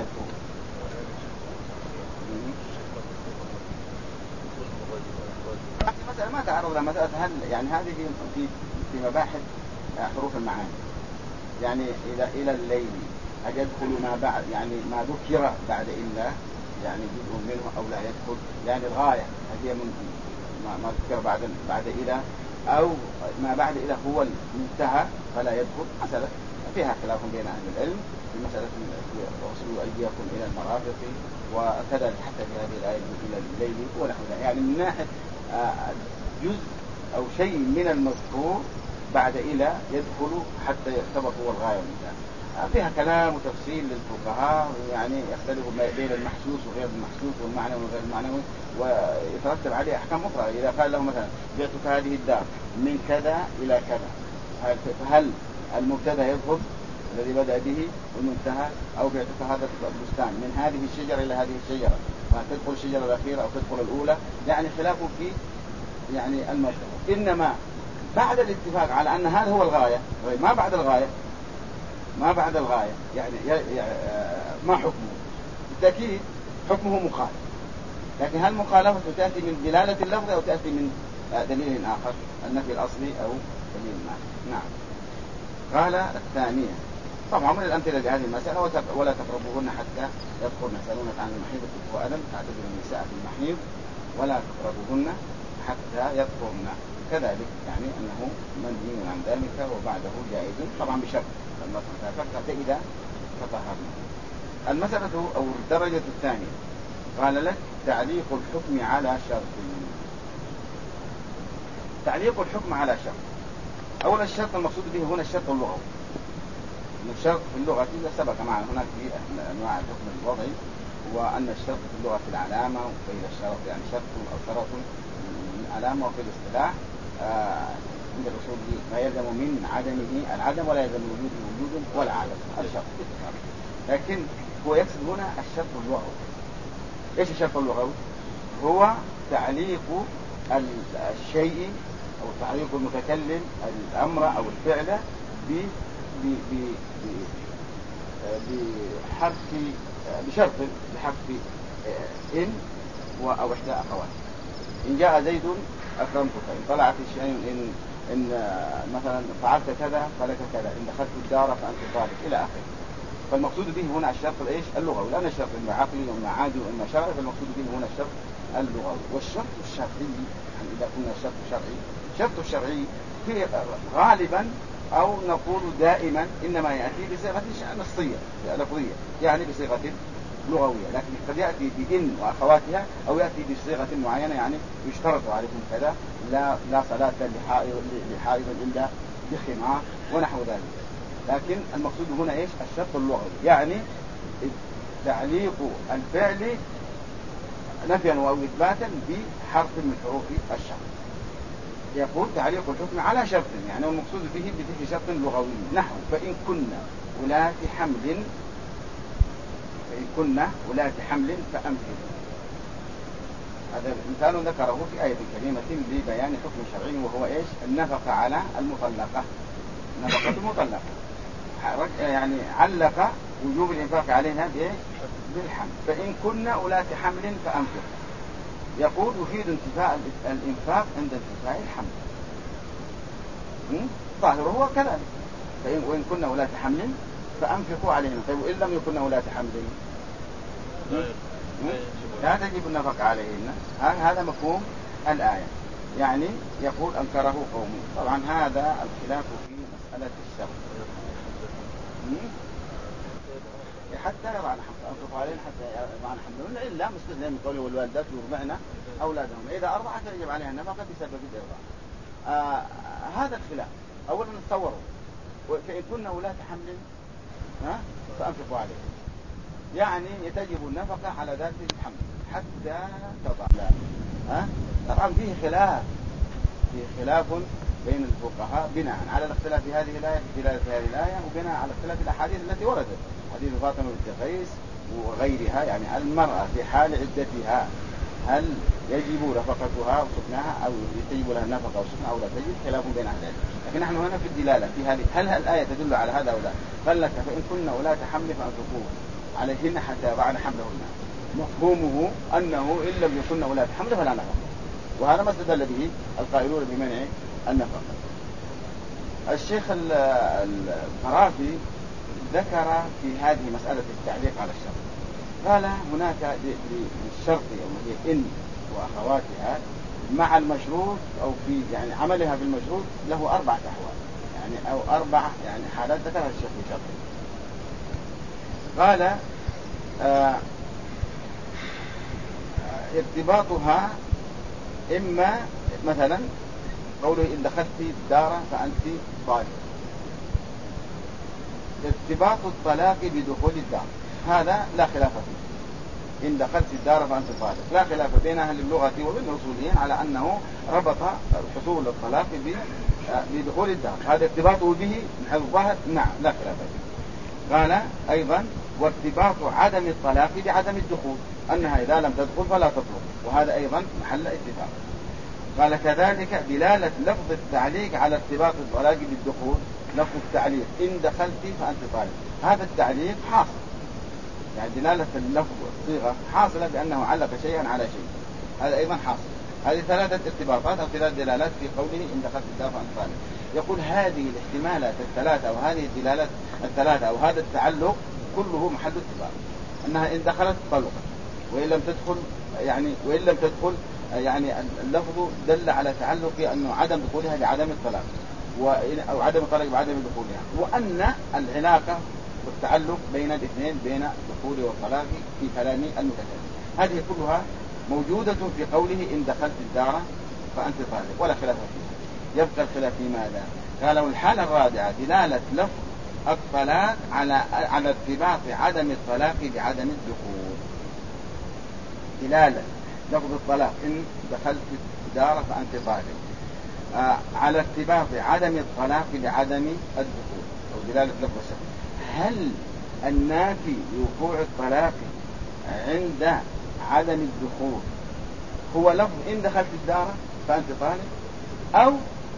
مسألة ما تعرض لها، مسألة هل يعني هذه في مباحث حروف المعاني، يعني إلى الليل هل يدخل ما بعد، يعني ما ذكر بعد إلا يعني جزء منه أو لا يدخل، يعني الغاية هذه ما ذكر بعد إلى، أو ما بعد إلى هو المنتهى فلا يدخل. مسألة فيها خلاف بين أهل العلم في مسألة وصلوا أيديكم إلى المرافق، وكذلك حتى في هذه الآية إلى الليل ونحو ذلك، يعني من ناحية جزء أو شيء من المذكور بعد إلى يدخل حتى يعتبر هو الغاية والمنتهى. فيها كلام وتفصيل للفقهاء، يعني يختلف بين المحسوس وغير المحسوس والمعنى وغير المعنوي، ويترتب عليه أحكام أخرى. إذا قال له مثلا بعتك هذه الدار من كذا إلى كذا، فهل المبتدأ يذهب الذي بدأ به والمنتهى، أو بعتك هذا البستان من هذه الشجرة إلى هذه الشجرة، فتدخل الشجرة الأخيرة أو تدخل الأولى، يعني خلاف في يعني المبتدأ. إنما بعد الاتفاق على أن هذا هو الغاية، ما بعد الغاية يعني ما حكمه؟ بالتأكيد حكمه مخالف، لكن هل مخالفة تأتي من دلالة اللفظ أو تأتي من دليل آخر، النفي الأصلي أو دليل آخر؟ نعم. قال الثانية، طبعا من الأمثلة لهذه المسألة ولا تقربوهن حتى يذكرن، يسألونك عن المحيض قل هو أذى فاعتزلوا النساء في المحيض ولا تقربوهن حتى يذكرن، كذلك يعني أنه منهي عن ذلك وبعده جائز، طبعا بشرط إذا تطهرنا. المسألة أو الدرجة الثانية قال لك تعليق الحكم على شرط. تعليق الحكم على شرط، أولا الشرط المقصود به هنا الشرط اللغوي. الشرط في اللغة إذا سبق معنا هناك في أنواع الحكم الوضعي، وأن الشرط في اللغة في العلامة، وقيل الشرط يعني شرط أو شرط من علامة، وفي الاصطلاح عند الأصول ما يلزم من عدمه العدم ولا يلزم من وجوده وجود ولا عدم، الشرط. لكن هو يقصد هنا الشرط اللغوي. إيش الشرط اللغوي؟ هو تعليق الشيء أو تعليق المتكلم الأمر أو الفعل بشرط بحرف إن أو إحدى أخوات. إن جاء زيد أكرمتك، إن طلعت الشيء إن مثلا فعلت كذا فلك كذا، إن دخلت الدار فأنت طالب إلى آخره. فالمقصود به هنا الشرط الإيش؟ اللغوي، لأن الشرط إما عقلي وإما عادي وإما شرعي، فالمقصود به هنا الشرط اللغوي. والشرط الشرعي يعني إذا قلنا الشرط الشرعي، الشرط الشرعي في غالبا أو نقول دائما إنما يأتي بصيغة نصية لفظية، يعني بصيغة لغوية، لكن قد يأتي بإن وأخواتها، أو يأتي بصيغة معينة، يعني يشترط عليكم كذا، لا صلاة لحائض إلا بخمار ونحو ذلك. لكن المقصود هنا إيش؟ الشرط اللغوي، يعني تعليق الفعل نفيا أو إثباتا بحرف من حروف الشرط. يقول تعليق الحكم على شرط، يعني المقصود به بذكر شرط لغوي، نحو فإن كنا ولاة حمل فأمسكوا. هذا مثال ذكره في آية كريمة لبيان حكم شرعي، وهو إيش؟ النفقة على المطلقة، نفقة المطلقة، يعني علق وجوب الإنفاق عليها بالحمل. فإن كنا ولاة حمل فأمسكوا، يقول يفيد انتفاء الإنفاق عند انتفاء الحمل، ظاهره هو كذلك. وإن كنا ولاة حمل فأنفقوا عليهم. طيب وإن لم يكن ولاة حمل لا تجب النفقة عليهن. هذا مفهوم الآية، يعني يقول أنكره قوم. طبعا هذا الخلاف في مسألة الشرط، حتى يضعن أنفقوا عليهن حتى يضعن حملهن، إلا مستثنى من قوله والوالدات يرضعن أولادهم إذا أرضعت يجب عليها النفقة بسبب الإرضاع. هذا الخلاف. أولا نتصوره فإن كنا ولاة حمل فأنفقوا عليهم، يعني تجب النفقة على ذات الحمل حتى تضع. طبعا فيه خلاف بين الفقهاء بناء على الاختلاف في هذه الآية، في دلالة هذه الآية، وبناء على اختلاف الأحاديث التي وردت، حديث فاطمة بنت قيس وغيرها. يعني المرأة في حال عدتها هل يجب نفقتها وسكنها، أو يجب لها النفقة وسكنها، أو لا تجب؟ خلاف بين أهل العلم. لكن نحن هنا في الدلالة في هذه، هل الآية تدل على هذا أو لا؟ قال لك فإن كنا ولاة حمل فأنفقوا عليهن حتى يضعن حملهن، مفهومه أنه إن لم يكن ولاة حمل فلا نفقة، وهذا ما استدل به القائلون بمنع النفقة. الشيخ القرافي ذكر في هذه مسألة التعليق على الشرط، قال هناك للشرط وهي إن وأخواتها مع المشروط، أو في يعني عملها في المشروط، له 4 أحوال، يعني أو 4 يعني حالات ذكرها الشيخ في شرطه. قال ارتباطها إما مثلا قوله إن دخلت الدار فأنت طالق، ارتباط الطلاق بدخول الدار، هذا لا خلاف فيه. إن دخلت الدار فأنت طالق، لا خلاف بين أهل اللغة وبين الأصوليين على أنه ربط حصول الطلاق بدخول الدار، هذا ارتباطه به من حيث الظاهر نعم لا خلاف فيه. قال أيضا وارتباط عدم الطلاق بعدم الدخول، أنها إذا لم تدخل فلا تطلق، وهذا أيضا محل اتفاق. قال كذلك دلالة لفظ التعليق على ارتباط الطلاق بالدخول، لفظ التعليق إن دخلت فأنت طالق، هذا التعليق حاصل، يعني دلالة اللفظ والصيغة حاصلة بأنه علق شيئا على شيء، هذا أيضا حاصل. هذه 3 ارتباطات أو 3 دلالات في قوله إن دخلت الدار فأنت طالق. يقول هذه الاحتمالات ال3 أو هذه الدلالات ال3 أو هذا التعلق كله محل اتفاق، أنها إن دخلت طلقت، وإن لم تدخل يعني اللفظ دل على تعلق أنه عدم دخولها بعدم الطلاق، أو عدم الطلاق بعدم دخولها، وأن العلاقة والتعلق بين الاثنين بين الدخول والطلاق في كلام المتكلم. هذه كلها موجودة في قوله إن دخلت الدار فأنت طالق، ولا خلاف فيها. يبقى الخلاف في ماذا؟ قالوا الحالة الرابعة دلالة لفظ الطلاق على ارتباط عدم الطلاق بعدم الدخول. دلالة لفظ الطلاق إن دخلت الدار فأنت طالق على ارتباط عدم الطلاق بعدم الدخول، أو دلالة لفظ الشرط. هل النافي لوقوع الطلاق عند عدم الدخول هو لفظ إن دخلت الدار فأنت طالق، أو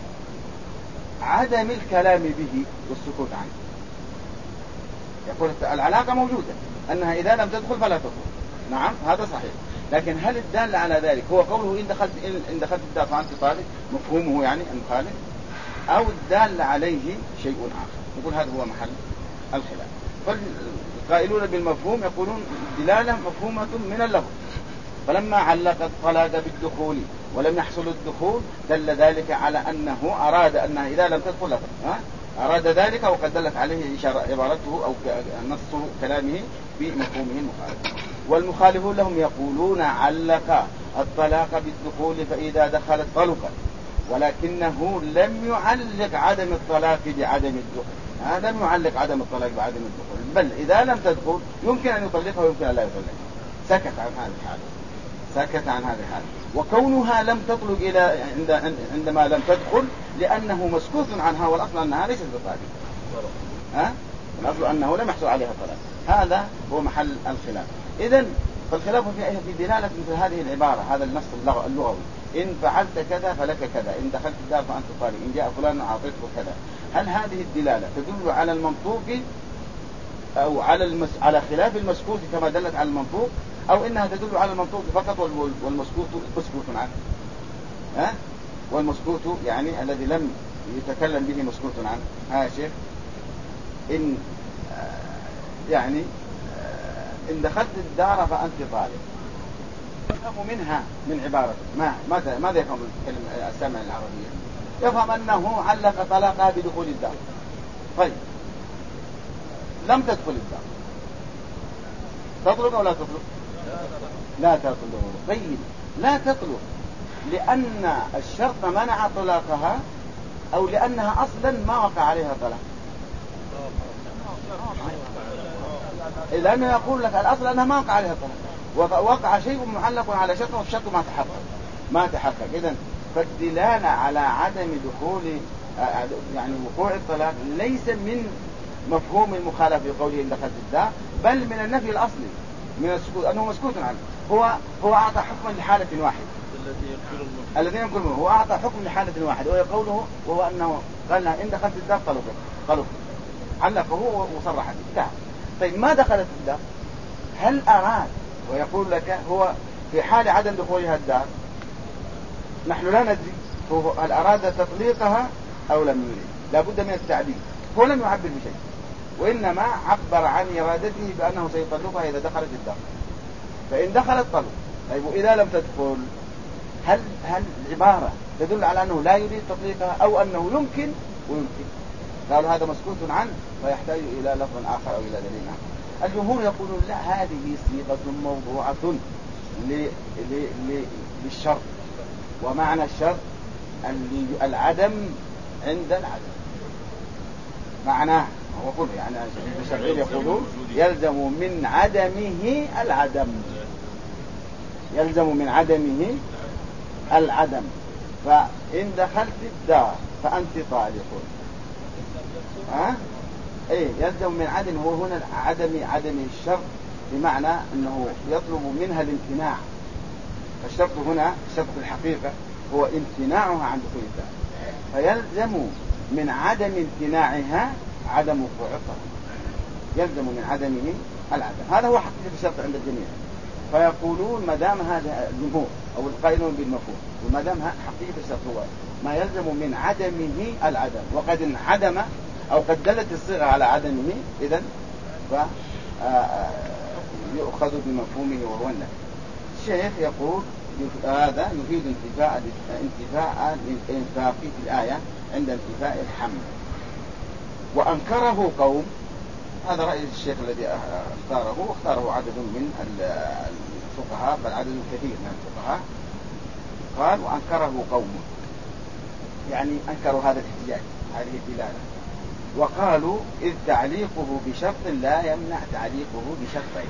عدم الكلام به والسكوت عنه؟ يقول العلاقة موجودة، أنها إذا لم تدخل فلا تدخل، نعم هذا صحيح، لكن هل الدال على ذلك هو قوله إن دخلت الدار فأنت طالق مفهومه يعني المخالف، أو الدال عليه شيء آخر؟ يقول هذا هو محل الخلاف. فالقائلون بالمفهوم يقولون الدلالة مفهومة من اللفظ، فلما علق الطلاق بالدخول ولم يحصل الدخول دل ذلك على أنه أراد أنها إذا لم تدخل لا تدخل. أراد ذلك وقد دلت عليه عبارته أو نص كلامه بمفهومه المخالف. والمخالفون لهم يقولون علق الطلاق بالدخول فإذا دخلت طلقت، ولكنه لم يعلق عدم الطلاق بعدم الدخول. لم يعلق عدم الطلاق بعدم الدخول، بل إذا لم تدخل يمكن أن يطلقها ويمكن أن لا يطلقها. سكت عن هذه الحالة، سكت عن هذه الحالة. وكونها لم تطلق إلى عندما لم تدخل لأنه مسكوت عنها، والأصل أنها ليست بطالق. الأصل أنه لم يحصل عليها طلاق. هذا هو محل الخلاف. إذن فالخلاف في دلالة مثل هذه العبارة، هذا النص اللغوي: إن فعلت كذا فلك كذا، إن دخلت الدار فأنت طالق، إن جاء فلان أعطيته كذا. هل هذه الدلالة تدل على المنطوق أو على خلاف المسكوت كما دلت على المنطوق، أو إنها تدل على المنطوق فقط والمسكوت مسكوت عنه؟ والمسكوت يعني الذي لم يتكلم به مسكوت عنه. يا شيخ، إن يعني إن دخلت الدار فأنت طالق، يفهم منها من عبارة ماذا يفهم السامع العربية؟ يفهم أنه علق طلاقها بدخول الدار. طيب لم تدخل الدار، تطلق أو لا تطلق؟ لا تطلق. طيب لا تطلق لأن الشرط منع طلاقها أو لأنها أصلا ما وقع عليها طلاق؟ لأنه يقول لك الأصل أنها ما وقع عليها طلاق، وقع شيء معلق على شرط والشرط ما تحقق. إذن فالدلالة على عدم دخول يعني وقوع الطلاق ليس من مفهوم المخالف بقوله إن دخلت الدار، بل من النفي الأصلي من السكوت، أنه مسكوت عنه. هو أعطى حكما لحالة واحدة الذي ينقل منه، هو أعطى حكم لحالة واحدة وهي قوله، وهو أنه قال لها إن دخلت الدار طلق، علقه وصرح به. طيب ما دخلت الدار، هل أراد ويقول لك هو في حال عدم دخولها الدار نحن لا ندري هل أراد تطليقها أو لم يريد، لابد من التعبير. هو لم يعبر بشيء، وإنما عبر عن إرادته بأنه سيطلقها إذا دخلت الدار، فإن دخلت طلق. طيب إذا لم تدخل، هل العبارة تدل على أنه لا يريد تطليقها أو أنه يمكن ويمكن؟ قالوا هذا مسكوت عنه فيحتاج إلى لفظ آخر أو إلى دليل آخر. الجمهور يقولون لا، هذه صيغة موضوعة للشرط، ومعنى الشرط العدم عند العدم. معناه هو كله يعني المشرعين يقولون يلزم من عدمه العدم، يلزم من عدمه العدم. فإن دخلت الدار فأنت طالق، ايه يلزم من عدم. هو هنا عدم الشرط بمعنى انه يطلب منها الامتناع. الشرط هنا شرط الحقيقة هو امتناعها عن دخول الدار، فيلزم من عدم امتناعها عدم وقوع الطلاق، يلزم من عدمه العدم. هذا هو حقيقة الشرط عند الجميع. فيقولون ما دام هذا الجمهور او القائلون بالمفهوم، وما دام حقيقة الشرط هو ما يلزم من عدمه العدم، وقد انعدم أو قد دلت الصيغة على عدمه، إذن يؤخذ بمفهومه وهو النفي. الشيخ يقول هذا يفيد انتفاء الإنفاق في الآية عند انتفاء الحمل. وأنكره قوم، هذا رأي الشيخ الذي اختاره عدد من الفقهاء، بل عدد كثير من الفقهاء، قال وأنكره قوم، يعني أنكروا هذا الاحتجاج، هذه الدلالة، وقالوا إذ تعليقه بشرط لا يمنع تعليقه بشرطين.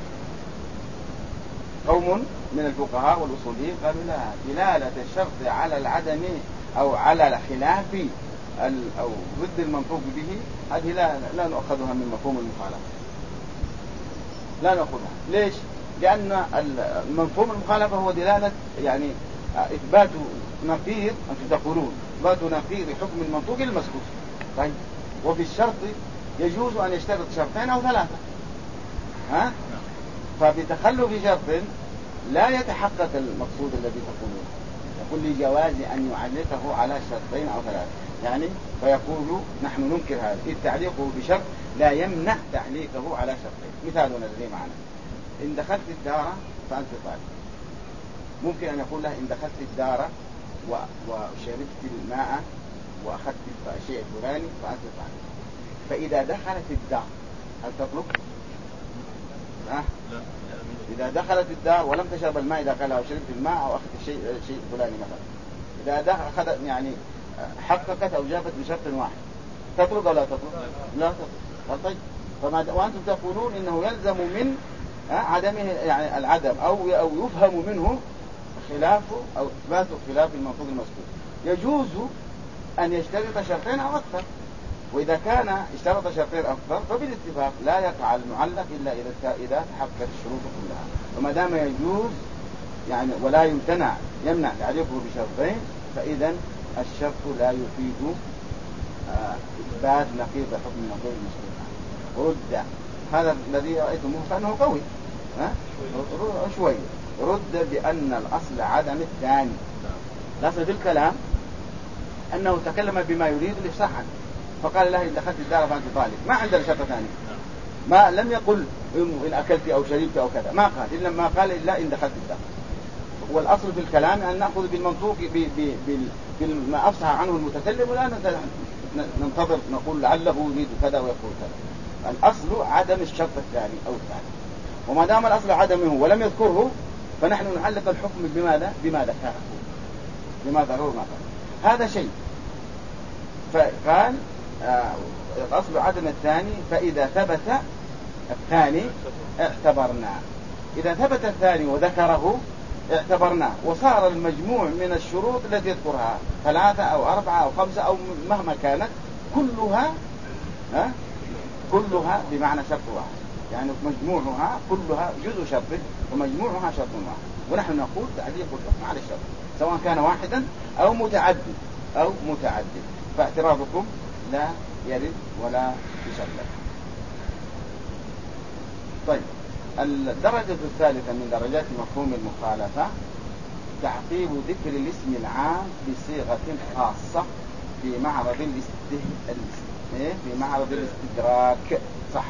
قوم من الفقهاء والأصوليين قالوا لا، دلالة الشرط على العدم أو على خلاف أو ضد المنطوق به، هذه لا نأخذها من مفهوم المخالفة، لا نأخذها. ليش؟ لأن المفهوم المخالفة هو دلالة يعني إثبات نقيض، أنتم تقولون إثبات نقيض حكم المنطوق المسكوت. طيب وفي الشرط يجوز أن يشترط شرطين أو ثلاثة، فبتخلف شرط لا يتحقق المقصود الذي تقولون. يقول لجواز أن يعلقه على شرطين أو ثلاثة، يعني فيقول نحن ننكر هذا، إذ تعليقه بشرط لا يمنع تعليقه على شرطين. مثالنا الذي معنا: إن دخلت الدار فأنت طالق. ممكن أن يقول له إن دخلت الدار وشربت الماء وأخذت الشيء الفلاني فأنت فعلت. فإذا دخلت الدار هل تطلب؟ لا. إذا دخلت الدار ولم تشرب الماء إذا قالها وشربت الماء أو أخذت شيء فلاني مثلا، إذا أخذت يعني حققت أو جابت بشرط واحد، تطلب ولا تطلب؟ لا تطلب. طيب وأنتم تقولون إنه يلزم من عدمه يعني العدم أو يفهم منه خلافه أو إثبات خلاف المنطوق المذكور. يجوز أن يشترط شرطين أو أكثر، وإذا كان اشترط شرطين أكثر فبالاتفاق لا يقع المعلق إلا إذا تحققت الشروط كلها. وما دام يجوز يعني ولا يمنع تعليقه بشرطين، فإذا الشرط لا يفيد إثبات نقيض حكم المنطوق المذكور. رد هذا الذي رأيتموه فأنه قوي شوي، رد بأن الأصل عدم الثاني. الأصل في الكلام أنه تكلم بما يريد الإفصاح عنه، فقال له إن دخلت الدار فأنت طالب، ما عندنا شرط ثاني، ما لم يقل إن أكلت أو شربت أو كذا، ما قال إلا ما قال إلا إن دخلت الدار. والأصل في الكلام أن نأخذ بالمنطوق بما أفصح عنه المتكلم، ولا ننتظر نقول لعله يريد كذا ويقول كذا. الأصل عدم الشرط الثاني أو الثاني، وما دام الأصل عدمه ولم يذكره فنحن نعلق الحكم بماذا؟ بما ذكره، بما ذكره ما قال. هذا شيء. فقال الأصل عدم الثاني، فإذا ثبت الثاني اعتبرنا. إذا ثبت الثاني وذكره اعتبرناه، وصار المجموع من الشروط التي يذكرها 3 أو 4 أو 5 أو مهما كانت كلها بمعنى شرط واحد، يعني مجموعها كلها جزء شرط ومجموعها شرط واحد. ونحن نقول تعليق الحكم على الشرط سواء كان واحدا أو متعدد. فاعتراضكم لا يرد ولا يسلم. طيب، الدرجة الثالثة من درجات مفهوم المخالفة تعقيب ذكر الاسم العام بصيغة خاصة في معرض الاستدراك. صح،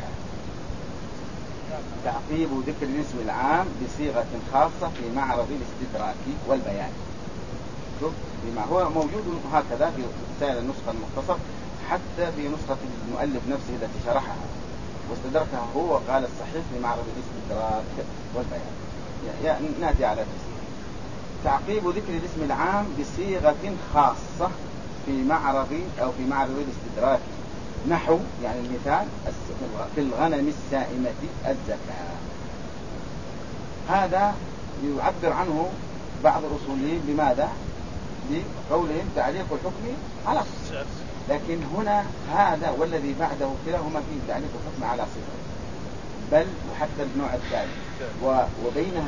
تعقيب ذكر الاسم العام بصيغة خاصة في معرض الاستدراك والبيان. شوف بما هو موجود هكذا في رسالة النسخة المختصر، حتى في نسخة المؤلف نفسه التي شرحها واستدركها هو قال الصحيح في معرض الاستدراك والبيان. نأتي على تفسير تعقيب ذكر الاسم العام بصيغة خاصة في معرض الاستدراك، نحو يعني المثال في الغنم السائمة الزكاة. هذا يعبر عنه بعض الأصوليين بماذا؟ بقولهم تعليق الحكم على صفة. لكن هنا هذا والذي بعده كلاهما فيه تعليق الحكم على صفة، بل وحتى النوع الثالث وبينها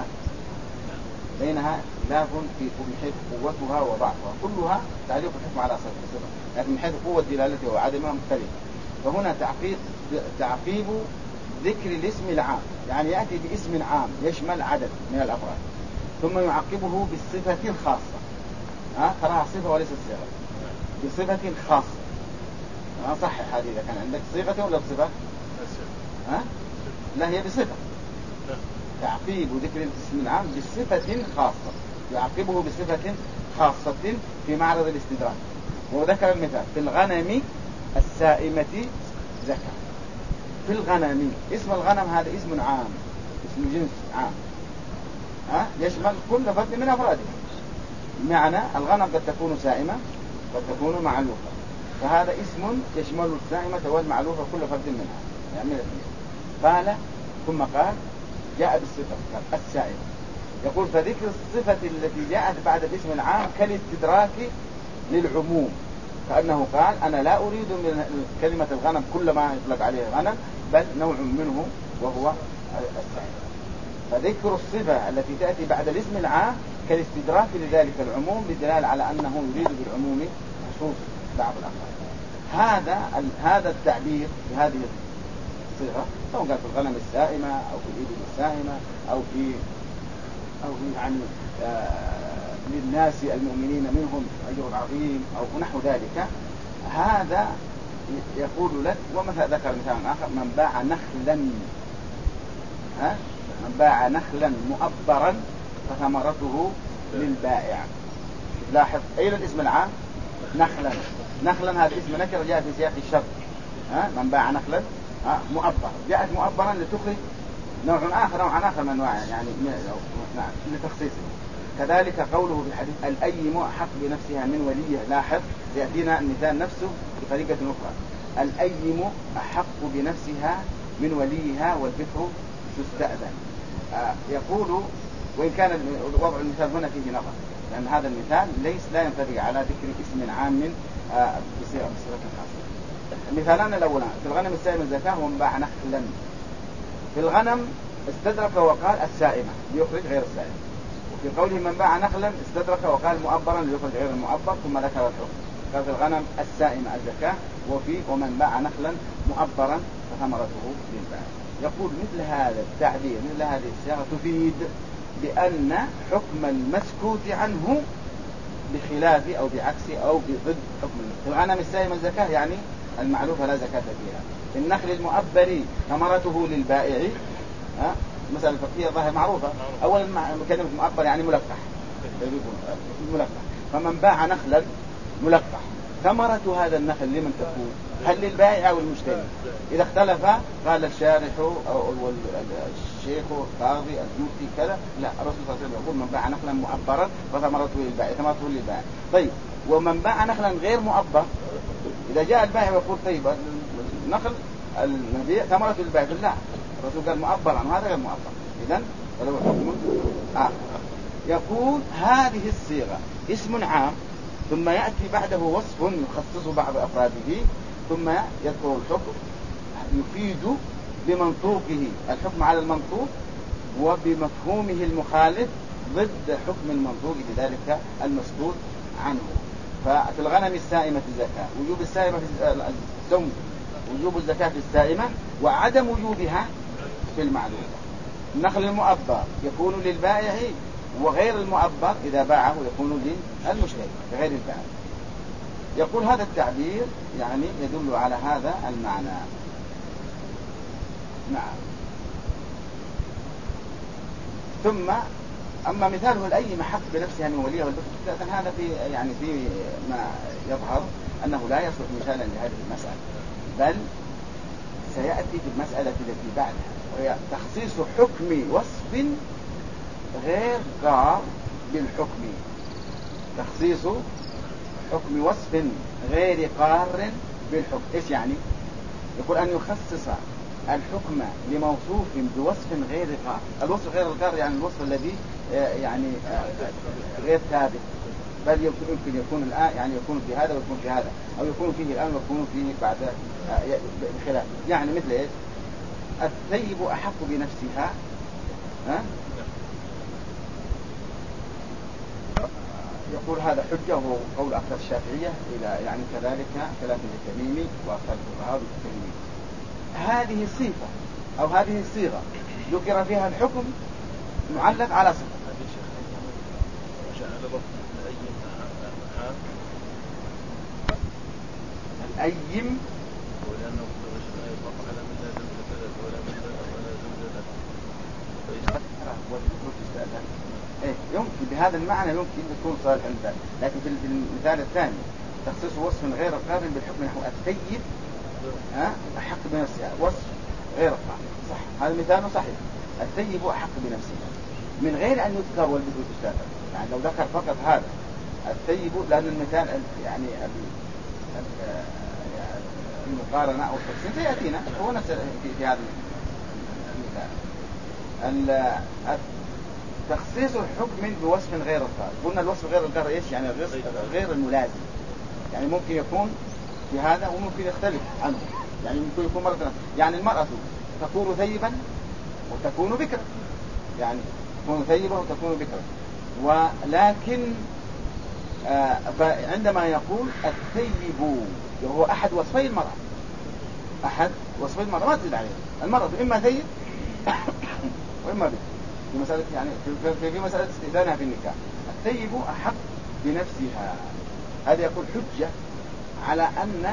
خلاف من حيث قوتها وضعفها، كلها تعليق الحكم على صفة، لكن من حيث قوة دلالته وعدمها مختلف. فهنا تعقيب ذكر الاسم العام، يعني يأتي باسم عام يشمل عدد من الأفراد ثم يعقبه بالصفة الخاصة. تراها صفة وليست صيغة، بصفة خاصة. صحح هذه إذا كان عندك صيغة ولا بصفة؟ لا، هي بصفة. تعقيب ذكر الاسم العام بصفة خاصة، يعقبه بصفة خاصة في معرض الاستدراك. وذكر المثال في الغنم السائمة زكاة. في الغنم، اسم الغنم هذا اسم عام، اسم جنس عام يشمل كل فرد من أفراده. بمعنى الغنم قد تكون سائمة قد تكون معلوفة، فهذا اسم يشمل السائمة والمعلوفة كل فرد منها يعني. قال ثم قال جاء بالصفة السائمة، يقول فذكر الصفة التي جاءت بعد الاسم العام كالاستدراك للعموم، كأنه قال أنا لا أريد من كلمة الغنم كل ما يطلق عليه غنم، بل نوع منه وهو السائمة. فذكر الصفة التي تأتي بعد الاسم العام كالاستدراك لذلك العموم، بدلالة على أنه يريد بالعموم خصوص بعض الأفراد. هذا التعبير في هذه الصيغة سواء قال في الغنم السائمة أو في الإبل السائمة أو في يعني للناس المؤمنين منهم أجر عظيم أو نحو ذلك، هذا يقول لك. ومثلا ذكر مثال آخر من باع نخلا مؤبرا فثمرته للبائع. لاحظ أين الاسم العام؟ نخلا هذا اسم نكرة جاء في سياق الشرط. من باع نخلا مؤبر، جاءت مؤبرا لتخرج نوع آخر من أنواع يعني لتخصيصه. كذلك قوله في الحديث الأيم أحق بنفسها من وليه، لاحظ يأتينا المثال نفسه بطريقة أخرى. الأيم أحق بنفسها من وليها والبكر تستأذن. يقول وإن كان وضع المثال هنا فيه نظر، لأن هذا المثال لا ينطبق على ذكر اسم عام بصيغة خاصة. المثالان الأولان في الغنم السائمة الزكاة ومن باع نخلا. في الغنم استدرك وقال السائمة ليخرج غير السائمة، وفي قوله من باع نخلا استدرك وقال مؤبرا ليخرج غير المؤبر، ثم ذكر الحكم. قال في الغنم السائمة الزكاة، وفي ومن باع نخلا مؤبرا فثمرته للبائع. يقول مثل هذا التعبير مثل هذه الصيغة تفيد بأن حكم المسكوت عنه بخلاف أو بعكس أو بضد حكم المسكوت. الغنم السائمة الزكاة يعني المعلوفة لا زكاة فيها. النخل المؤبر ثمرته للبائع، مسألة فقهية ظاهرة معروفة. أولا كلمة مؤبر يعني ملقح، فمن باع نخلا ملقح ثمرة هذا النخل لمن تكون؟ هل للبائع أو المشتري؟ إذا اختلف قال الشارح أو الشيخ القاضي المفتي كذا، لا، الرسول صلى الله عليه وسلم يقول من باع نخلا مؤبرا فثمرته للبائع، ثمرته للبائع. طيب ومن باع نخلا غير مؤبر، إذا جاء البائع ويقول طيب النخل المبيع ثمرته للبائع، لا، الرسول قال مؤبرا وهذا غير مؤبر، إذن فله حكم آخر. يقول هذه الصيغة اسم عام ثم يأتي بعده وصف يخصص بعض أفراده، ثم يذكر الحكم يفيد بمنطوقه الحكم على المنطوق وبمفهومه المخالف ضد حكم المنطوق بذلك المسكوت عنه. ففي الغنم السائمة الزكاة وجوب السائمة في الزوم، وجوب الزكاة في السائمة وعدم وجوبها في المعلومة. النخل المؤبر يكون للبائع، وغير المؤبر إذا باعه يكون للمشتري غير البائع. يقول هذا التعبير يعني يدل على هذا المعنى. نعم. ثم أما مثاله الأيم حق بنفسها من وليها والبكر، هذا في يعني في ما يظهر أنه لا يصلح مثالا لهذه المسألة، بل سيأتي في المسألة التي بعدها، وهي تخصيص حكم وصف غير قار بالحكم. تخصيص حكم وصف غير قار بالحكم. إيش يعني؟ يقول أن يخصص الحكم لموصوف بوصف غير قار. الوصف غير القار يعني الوصف الذي يعني غير ثابت، بل يمكن يكون الآن يعني يكون في هذا ويكون في هذا، أو يكون فيه الآن ويكون فيه بعد بخلاف. يعني مثل إيش؟ الثيب أحق بنفسها، يقول هذا حجة وهو قول أكثر الشافعية إلى يعني كذلك كلام التميمي وأكثر الفقهاء التميمي. هذه الصفة أو هذه الصيغة ذكر فيها الحكم معلق على صفة. الأيم يمكن بهذا المعنى يمكن يكون صالح المثال، لكن في المثال الثاني تخصيص وصف غير قابل بالحكم نحو الثيب أحق بنفسها، وصف غير قابل. صح، هذا المثال صحيح. الثيب أحق بنفسها من غير أن يذكر والبكر تستأذن. يعني لو ذكر فقط هذا الثيب، لأن المثال يعني المقارنة أو التفسير سيأتينا هو نفس في هذا المثال. تخصيص الحكم بوصف غير القار. قلنا الوصف غير القار إيش يعني؟ غير الملازم، يعني ممكن يكون في هذا وممكن يختلف عنه. يعني ممكن يكون مرة يعني المرأة تكون ثيبا وتكون بكرا، يعني تكون ثيبا وتكون بكرا. ولكن فعندما يقول الثيب هو أحد وصفي المرأة، أحد وصفي المرأة ما تزيد عليه. المرأة إما ثيب وإما بكر في مسألة يعني في مسألة استئذانها في النكاح. الثيب أحق بنفسها، هذا يقول حجة على أن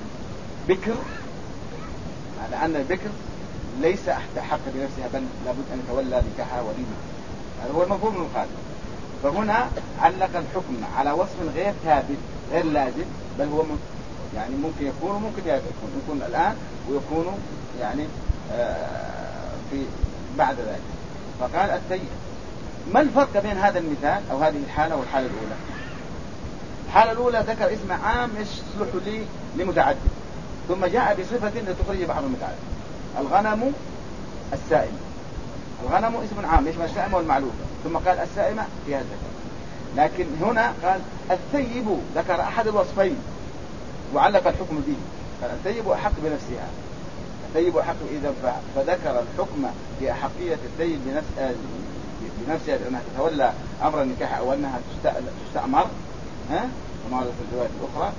البكر ليس أحق بنفسها، بل لابد أن يتولى نكاحها وليها. هذا هو المفهوم من القاعدة. فهنا علق الحكم على وصف غير ثابت غير لازم، بل هو يعني ممكن يكون وممكن يكون الآن ويكون يعني في بعد ذلك. فقال الثيب. ما الفرق بين هذا المثال أو هذه الحالة والحالة الأولى؟ الحالة الأولى ذكر اسم عام يصلح لي لمتعدد، ثم جاء بصفة لتخرج بعض المتعدد. الغنم السائمة، الغنم اسم عام يشمل السائمة والمعلوفة، ثم قال السائمة فيها الذكر. لكن هنا قال الثيب، ذكر أحد الوصفين وعلق الحكم به، قال الثيب أحق بنفسها، الثيب أحق إذا فذكر الحكم بأحقية الثيب بنفسها لأنها تتولى أمر النكاح أو أنها تستأمر كما في الروايات الأخرى،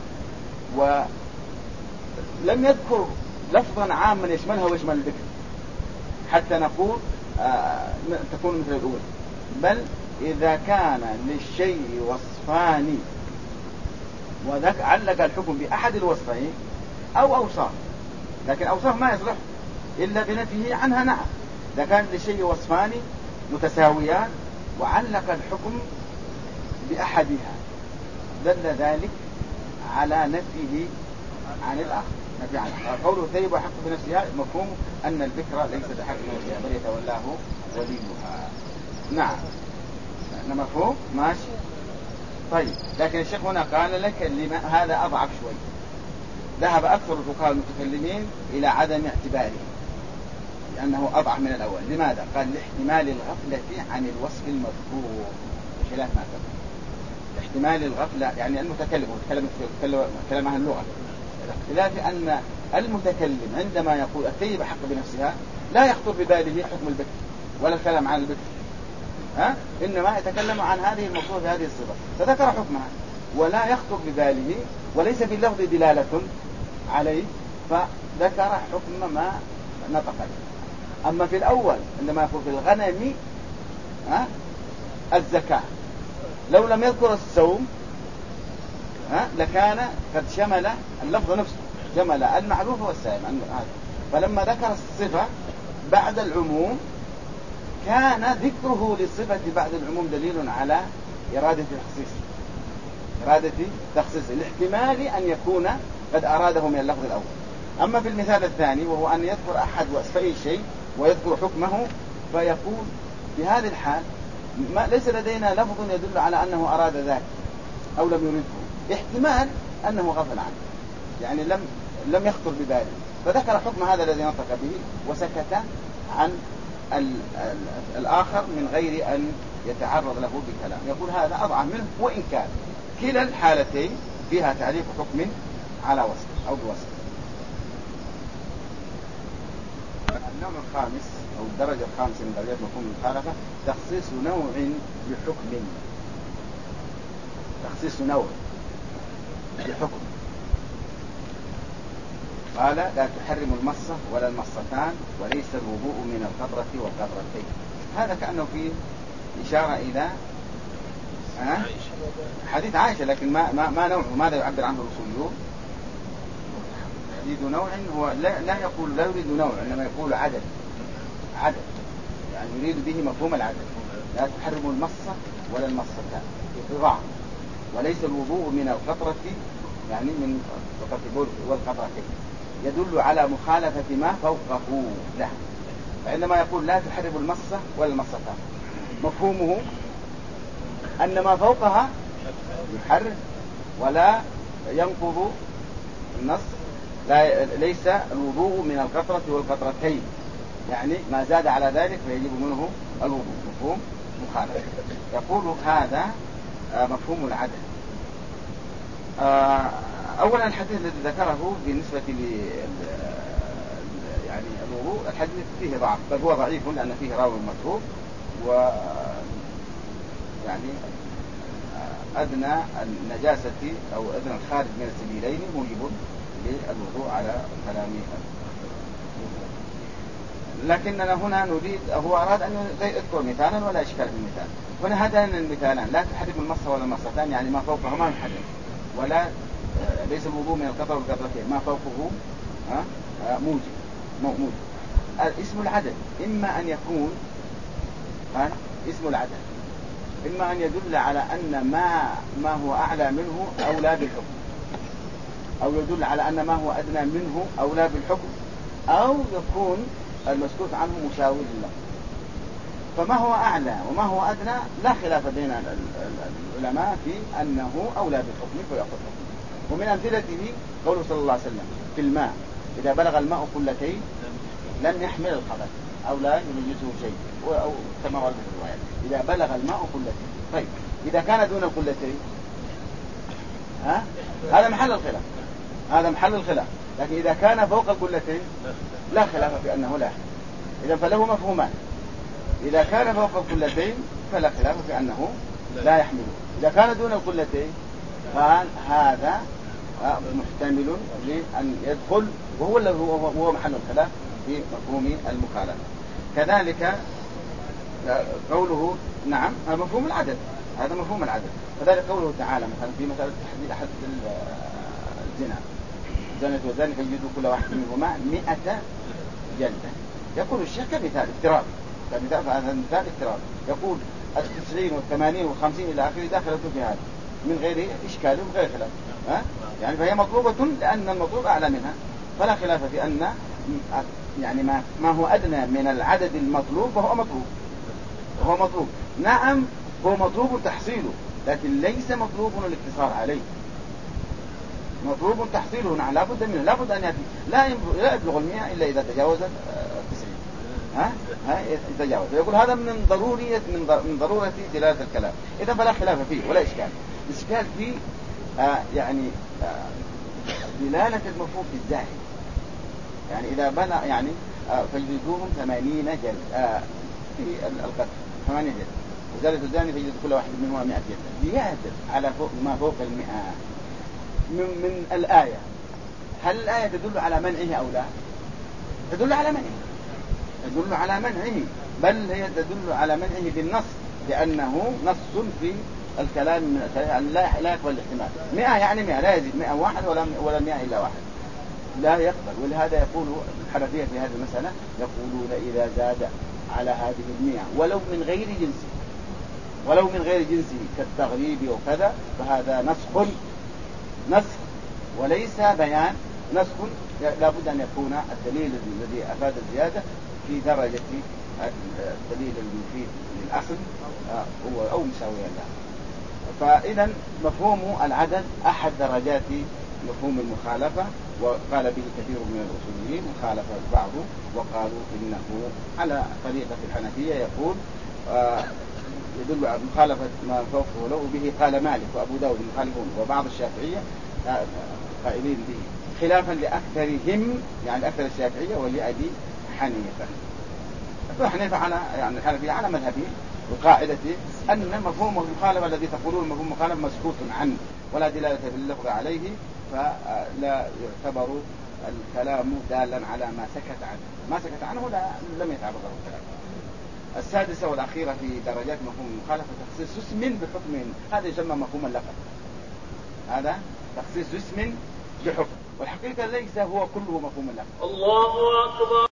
ولم يذكر لفظا عاما يشملها ويشمل الذكر حتى نقول تكون مثل الأولى، بل إذا كان للشيء وصفان وعلق الحكم بأحد الوصفين أو أوصاف، لكن أوصاف ما يصلح إلا بنفيه عنها. نعم، إذا كان للشيء وصفان متساويان وعلق الحكم بأحدها دل ذلك على نفيه عن الآخر، نفي عن الآخر. قوله ثيب وحق بنفسها مفهوم أن البكرة ليست حق بنفسها بل يتولاه وليها. نعم، مفهوم ماشي. طيب، لكن الشيخ هنا قال لك هذا أضعف شوي. ذهب أكثر الفقهاء المتكلمين إلى عدم اعتباره لأنه أضعف من الأول. لماذا؟ قال لاحتمال الغفلة عن الوصف المذكور بخلاف ما سبق. احتمال الغفلة يعني المتكلم يتكلم عن اللغة، بخلاف أن المتكلم عندما يقول الثيب حق بنفسها لا يخطر بباله حكم البكر ولا الكلام عن البكر، إنما يتكلم عن هذه الموصوفة بهذه الصفة فذكر حكمها ولا يخطر بباله وليس في اللفظ دلالة عليه فذكر حكم ما نطق به. أما في الأول عندما يقول في الغنم الزكاة لو لم يذكر الصوم لكان قد شمل اللفظ نفسه، شمل المعلوف والسائم. فلما ذكر الصفة بعد العموم كان ذكره للصفة بعد العموم دليل على إرادة تخصيص الاحتمال أن يكون قد أراده من اللفظ الأول. أما في المثال الثاني وهو أن يذكر أحد وصفي شيء ويذكر حكمه فيقول في هذه الحال ليس لدينا لفظ يدل على أنه أراد ذلك أو لم يرده، احتمال أنه غفل عنه يعني لم يخطر بباله فذكر حكم هذا الذي نطق به وسكت عن الآخر من غير أن يتعرض له بكلام. يقول هذا أضعف منه، وإن كان كلا الحالتين فيها تعليق حكم على وصف أو بوصف. النوع الخامس أو الدرجة الخامسة من درجات مفهوم المخالفة تخصيص نوع بحكم. تخصيص نوع بحكم. قال لا تحرم المصة ولا المصتان وليس الوضوء من القطرة والقطرتين. هذا كأنه فيه إشارة إلى حديث عائشة، لكن ما نوعه، ماذا يعبر عنه الرسوليون؟ حديث نوع هو لا يقول لا يريد نوع إنما يقول عدد يعني يريد به مفهوم العدد. لا تحرم المصة ولا المصتان إضاعة وليس الوضوء من القطرة يعني من قطرة البول والقطرتين يدل على مخالفة ما فوقه له. فعندما يقول لا تحرم المصة ولا المصتان مفهومه أن ما فوقها يحرم ولا ينقض النص. ليس الوضوء من القطرة والقطرتين يعني ما زاد على ذلك فيجب منه الوضوء، مفهوم مخالفة. يقول هذا مفهوم العدد. أولا الحديث الذي ذكره بالنسبة يعني الوضوء الحديث فيه ضعف، بل هو ضعيف لأن فيه راوي متروك و يعني أدنى النجاسة أو أدنى الخارج من السبيلين موجب للوضوء على كلام. لكننا هنا نريد، هو أراد أن يذكر مثالا ولا إشكال في المثال. هنا هذان المثالان لا تحرم المصة ولا المصتان يعني ما فوقهما يحرم، ولا ليس الوضوء من القطر والقطرتين ما فوقه موجب. اسم العدد إما أن يكون اسم العدد إما أن يدل على أن ما هو أعلى منه أولى بالحكم، أو يدل على أن ما هو أدنى منه أولى بالحكم، أو يكون المسكوت عنه مشاور له. فما هو أعلى وما هو أدنى لا خلاف بين العلماء في أنه أولى بالحكم فيأخذ حكم. ومن أمثلته قوله صلى الله عليه وسلم في الماء: إذا بلغ الماء قلتين لم يحمل الخبث أو لا ينجسه شيء، أو كما ورد في الروايات إذا بلغ الماء قلتين. طيب إذا كان دون القلتين هذا محل الخلاف، هذا محل الخلاف. لكن إذا كان فوق القلتين لا خلاف في أنه لا يحمل. إذا فله مفهومان: إذا كان فوق القلتين فلا خلاف في أنه لا يحمله، إذا كان دون القلتين فهذا محتمل لأن يدخل، وهو محل الخلاف في مفهوم المخالفة. كذلك قوله نعم مفهوم العدد، هذا مفهوم العدد. كذلك قوله تعالى مثلا في مسألة تحديد حد الزنا: زنت وزاني فيجلدوا كل واحد منهما 100 جلدة. يقول الشيخ كمثال افتراضي، فهذا مثال افتراضي، يقول 90 و80 و50 إلى آخره داخلة في هذا من غير إشكال وغير خلاف. يعني فهي مطلوبة لأن المطلوب أعلى منها، فلا خلاف في أن يعني ما هو أدنى من العدد المطلوب فهو مطلوب، وهو مطلوب. نعم هو مطلوب تحصيله، لكن ليس مطلوب الاقتصار عليه، مطلوب تحصيله. نعم لا بد منه، لا بد أن يأتي، لا يبلغ 100 إلا إذا تجاوزت 90. يتجاوز. يقول هذا من ضرورة دلالة الكلام. إذا فلا خلاف فيه ولا إشكال. الإشكال فيه دلالة المفهوم في الزاهد. يعني إذا بلغ يعني فيجلدوهم 80 جلد في القتل 80 جلد، وزالت الزاني فيجلد كل واحد منهما 100 جلد، زيادة على ما فوق 100 من الآية. هل الآية تدل على منعه أو لا؟ تدل على منعه، تدل على منعه، بل هي تدل على منعه بالنص، لأنه نص في الكلام من لا يقبل الاحتمال. 100 يعني 100 لا يزيد، 100 واحد ولا 100 إلا واحد لا يقبل. ولهذا يقول الحنفية في هذه المسألة يقولون إذا زاد على هذه 100 ولو من غير جنسه كالتغريب وكذا فهذا نسخ وليس بيان. نسخ لا بد أن يكون الدليل الذي أفاد الزيادة في درجة الدليل المفيد للأصل هو أو مساويا له. فإذا مفهوم العدد أحد درجات مفهوم المخالفة، وقال به كثير من الأصوليين، وخالف بعض وقالوا إنه على طريقة الحنفية، يقول يدل على مخالفة ما فوقه ولو به قال مالك وأبو داود مخالفون، وبعض الشافعية قائلين به، خلافا لأكثرهم يعني أكثر الشافعية ولأبي حنيفة. أبو حنيفة على يعني الحنفية على مذهبه وقاعدة أن مفهوم المخالفة الذي تقولون مفهوم المخالفة مسكوت عنه ولا دلالة في اللفظ عليه، فلا يعتبر الكلام دالا على ما سكت عنه لم يتعرض له الكلام. السادسة والأخيرة في درجات مفهوم المخالفة تخصيص اسم بحكم، هذا يسمى مفهوم اللقب، هذا تخصيص اسم بحكم، والحقيقة ليس هو كله مفهوم اللقب. الله أكبر.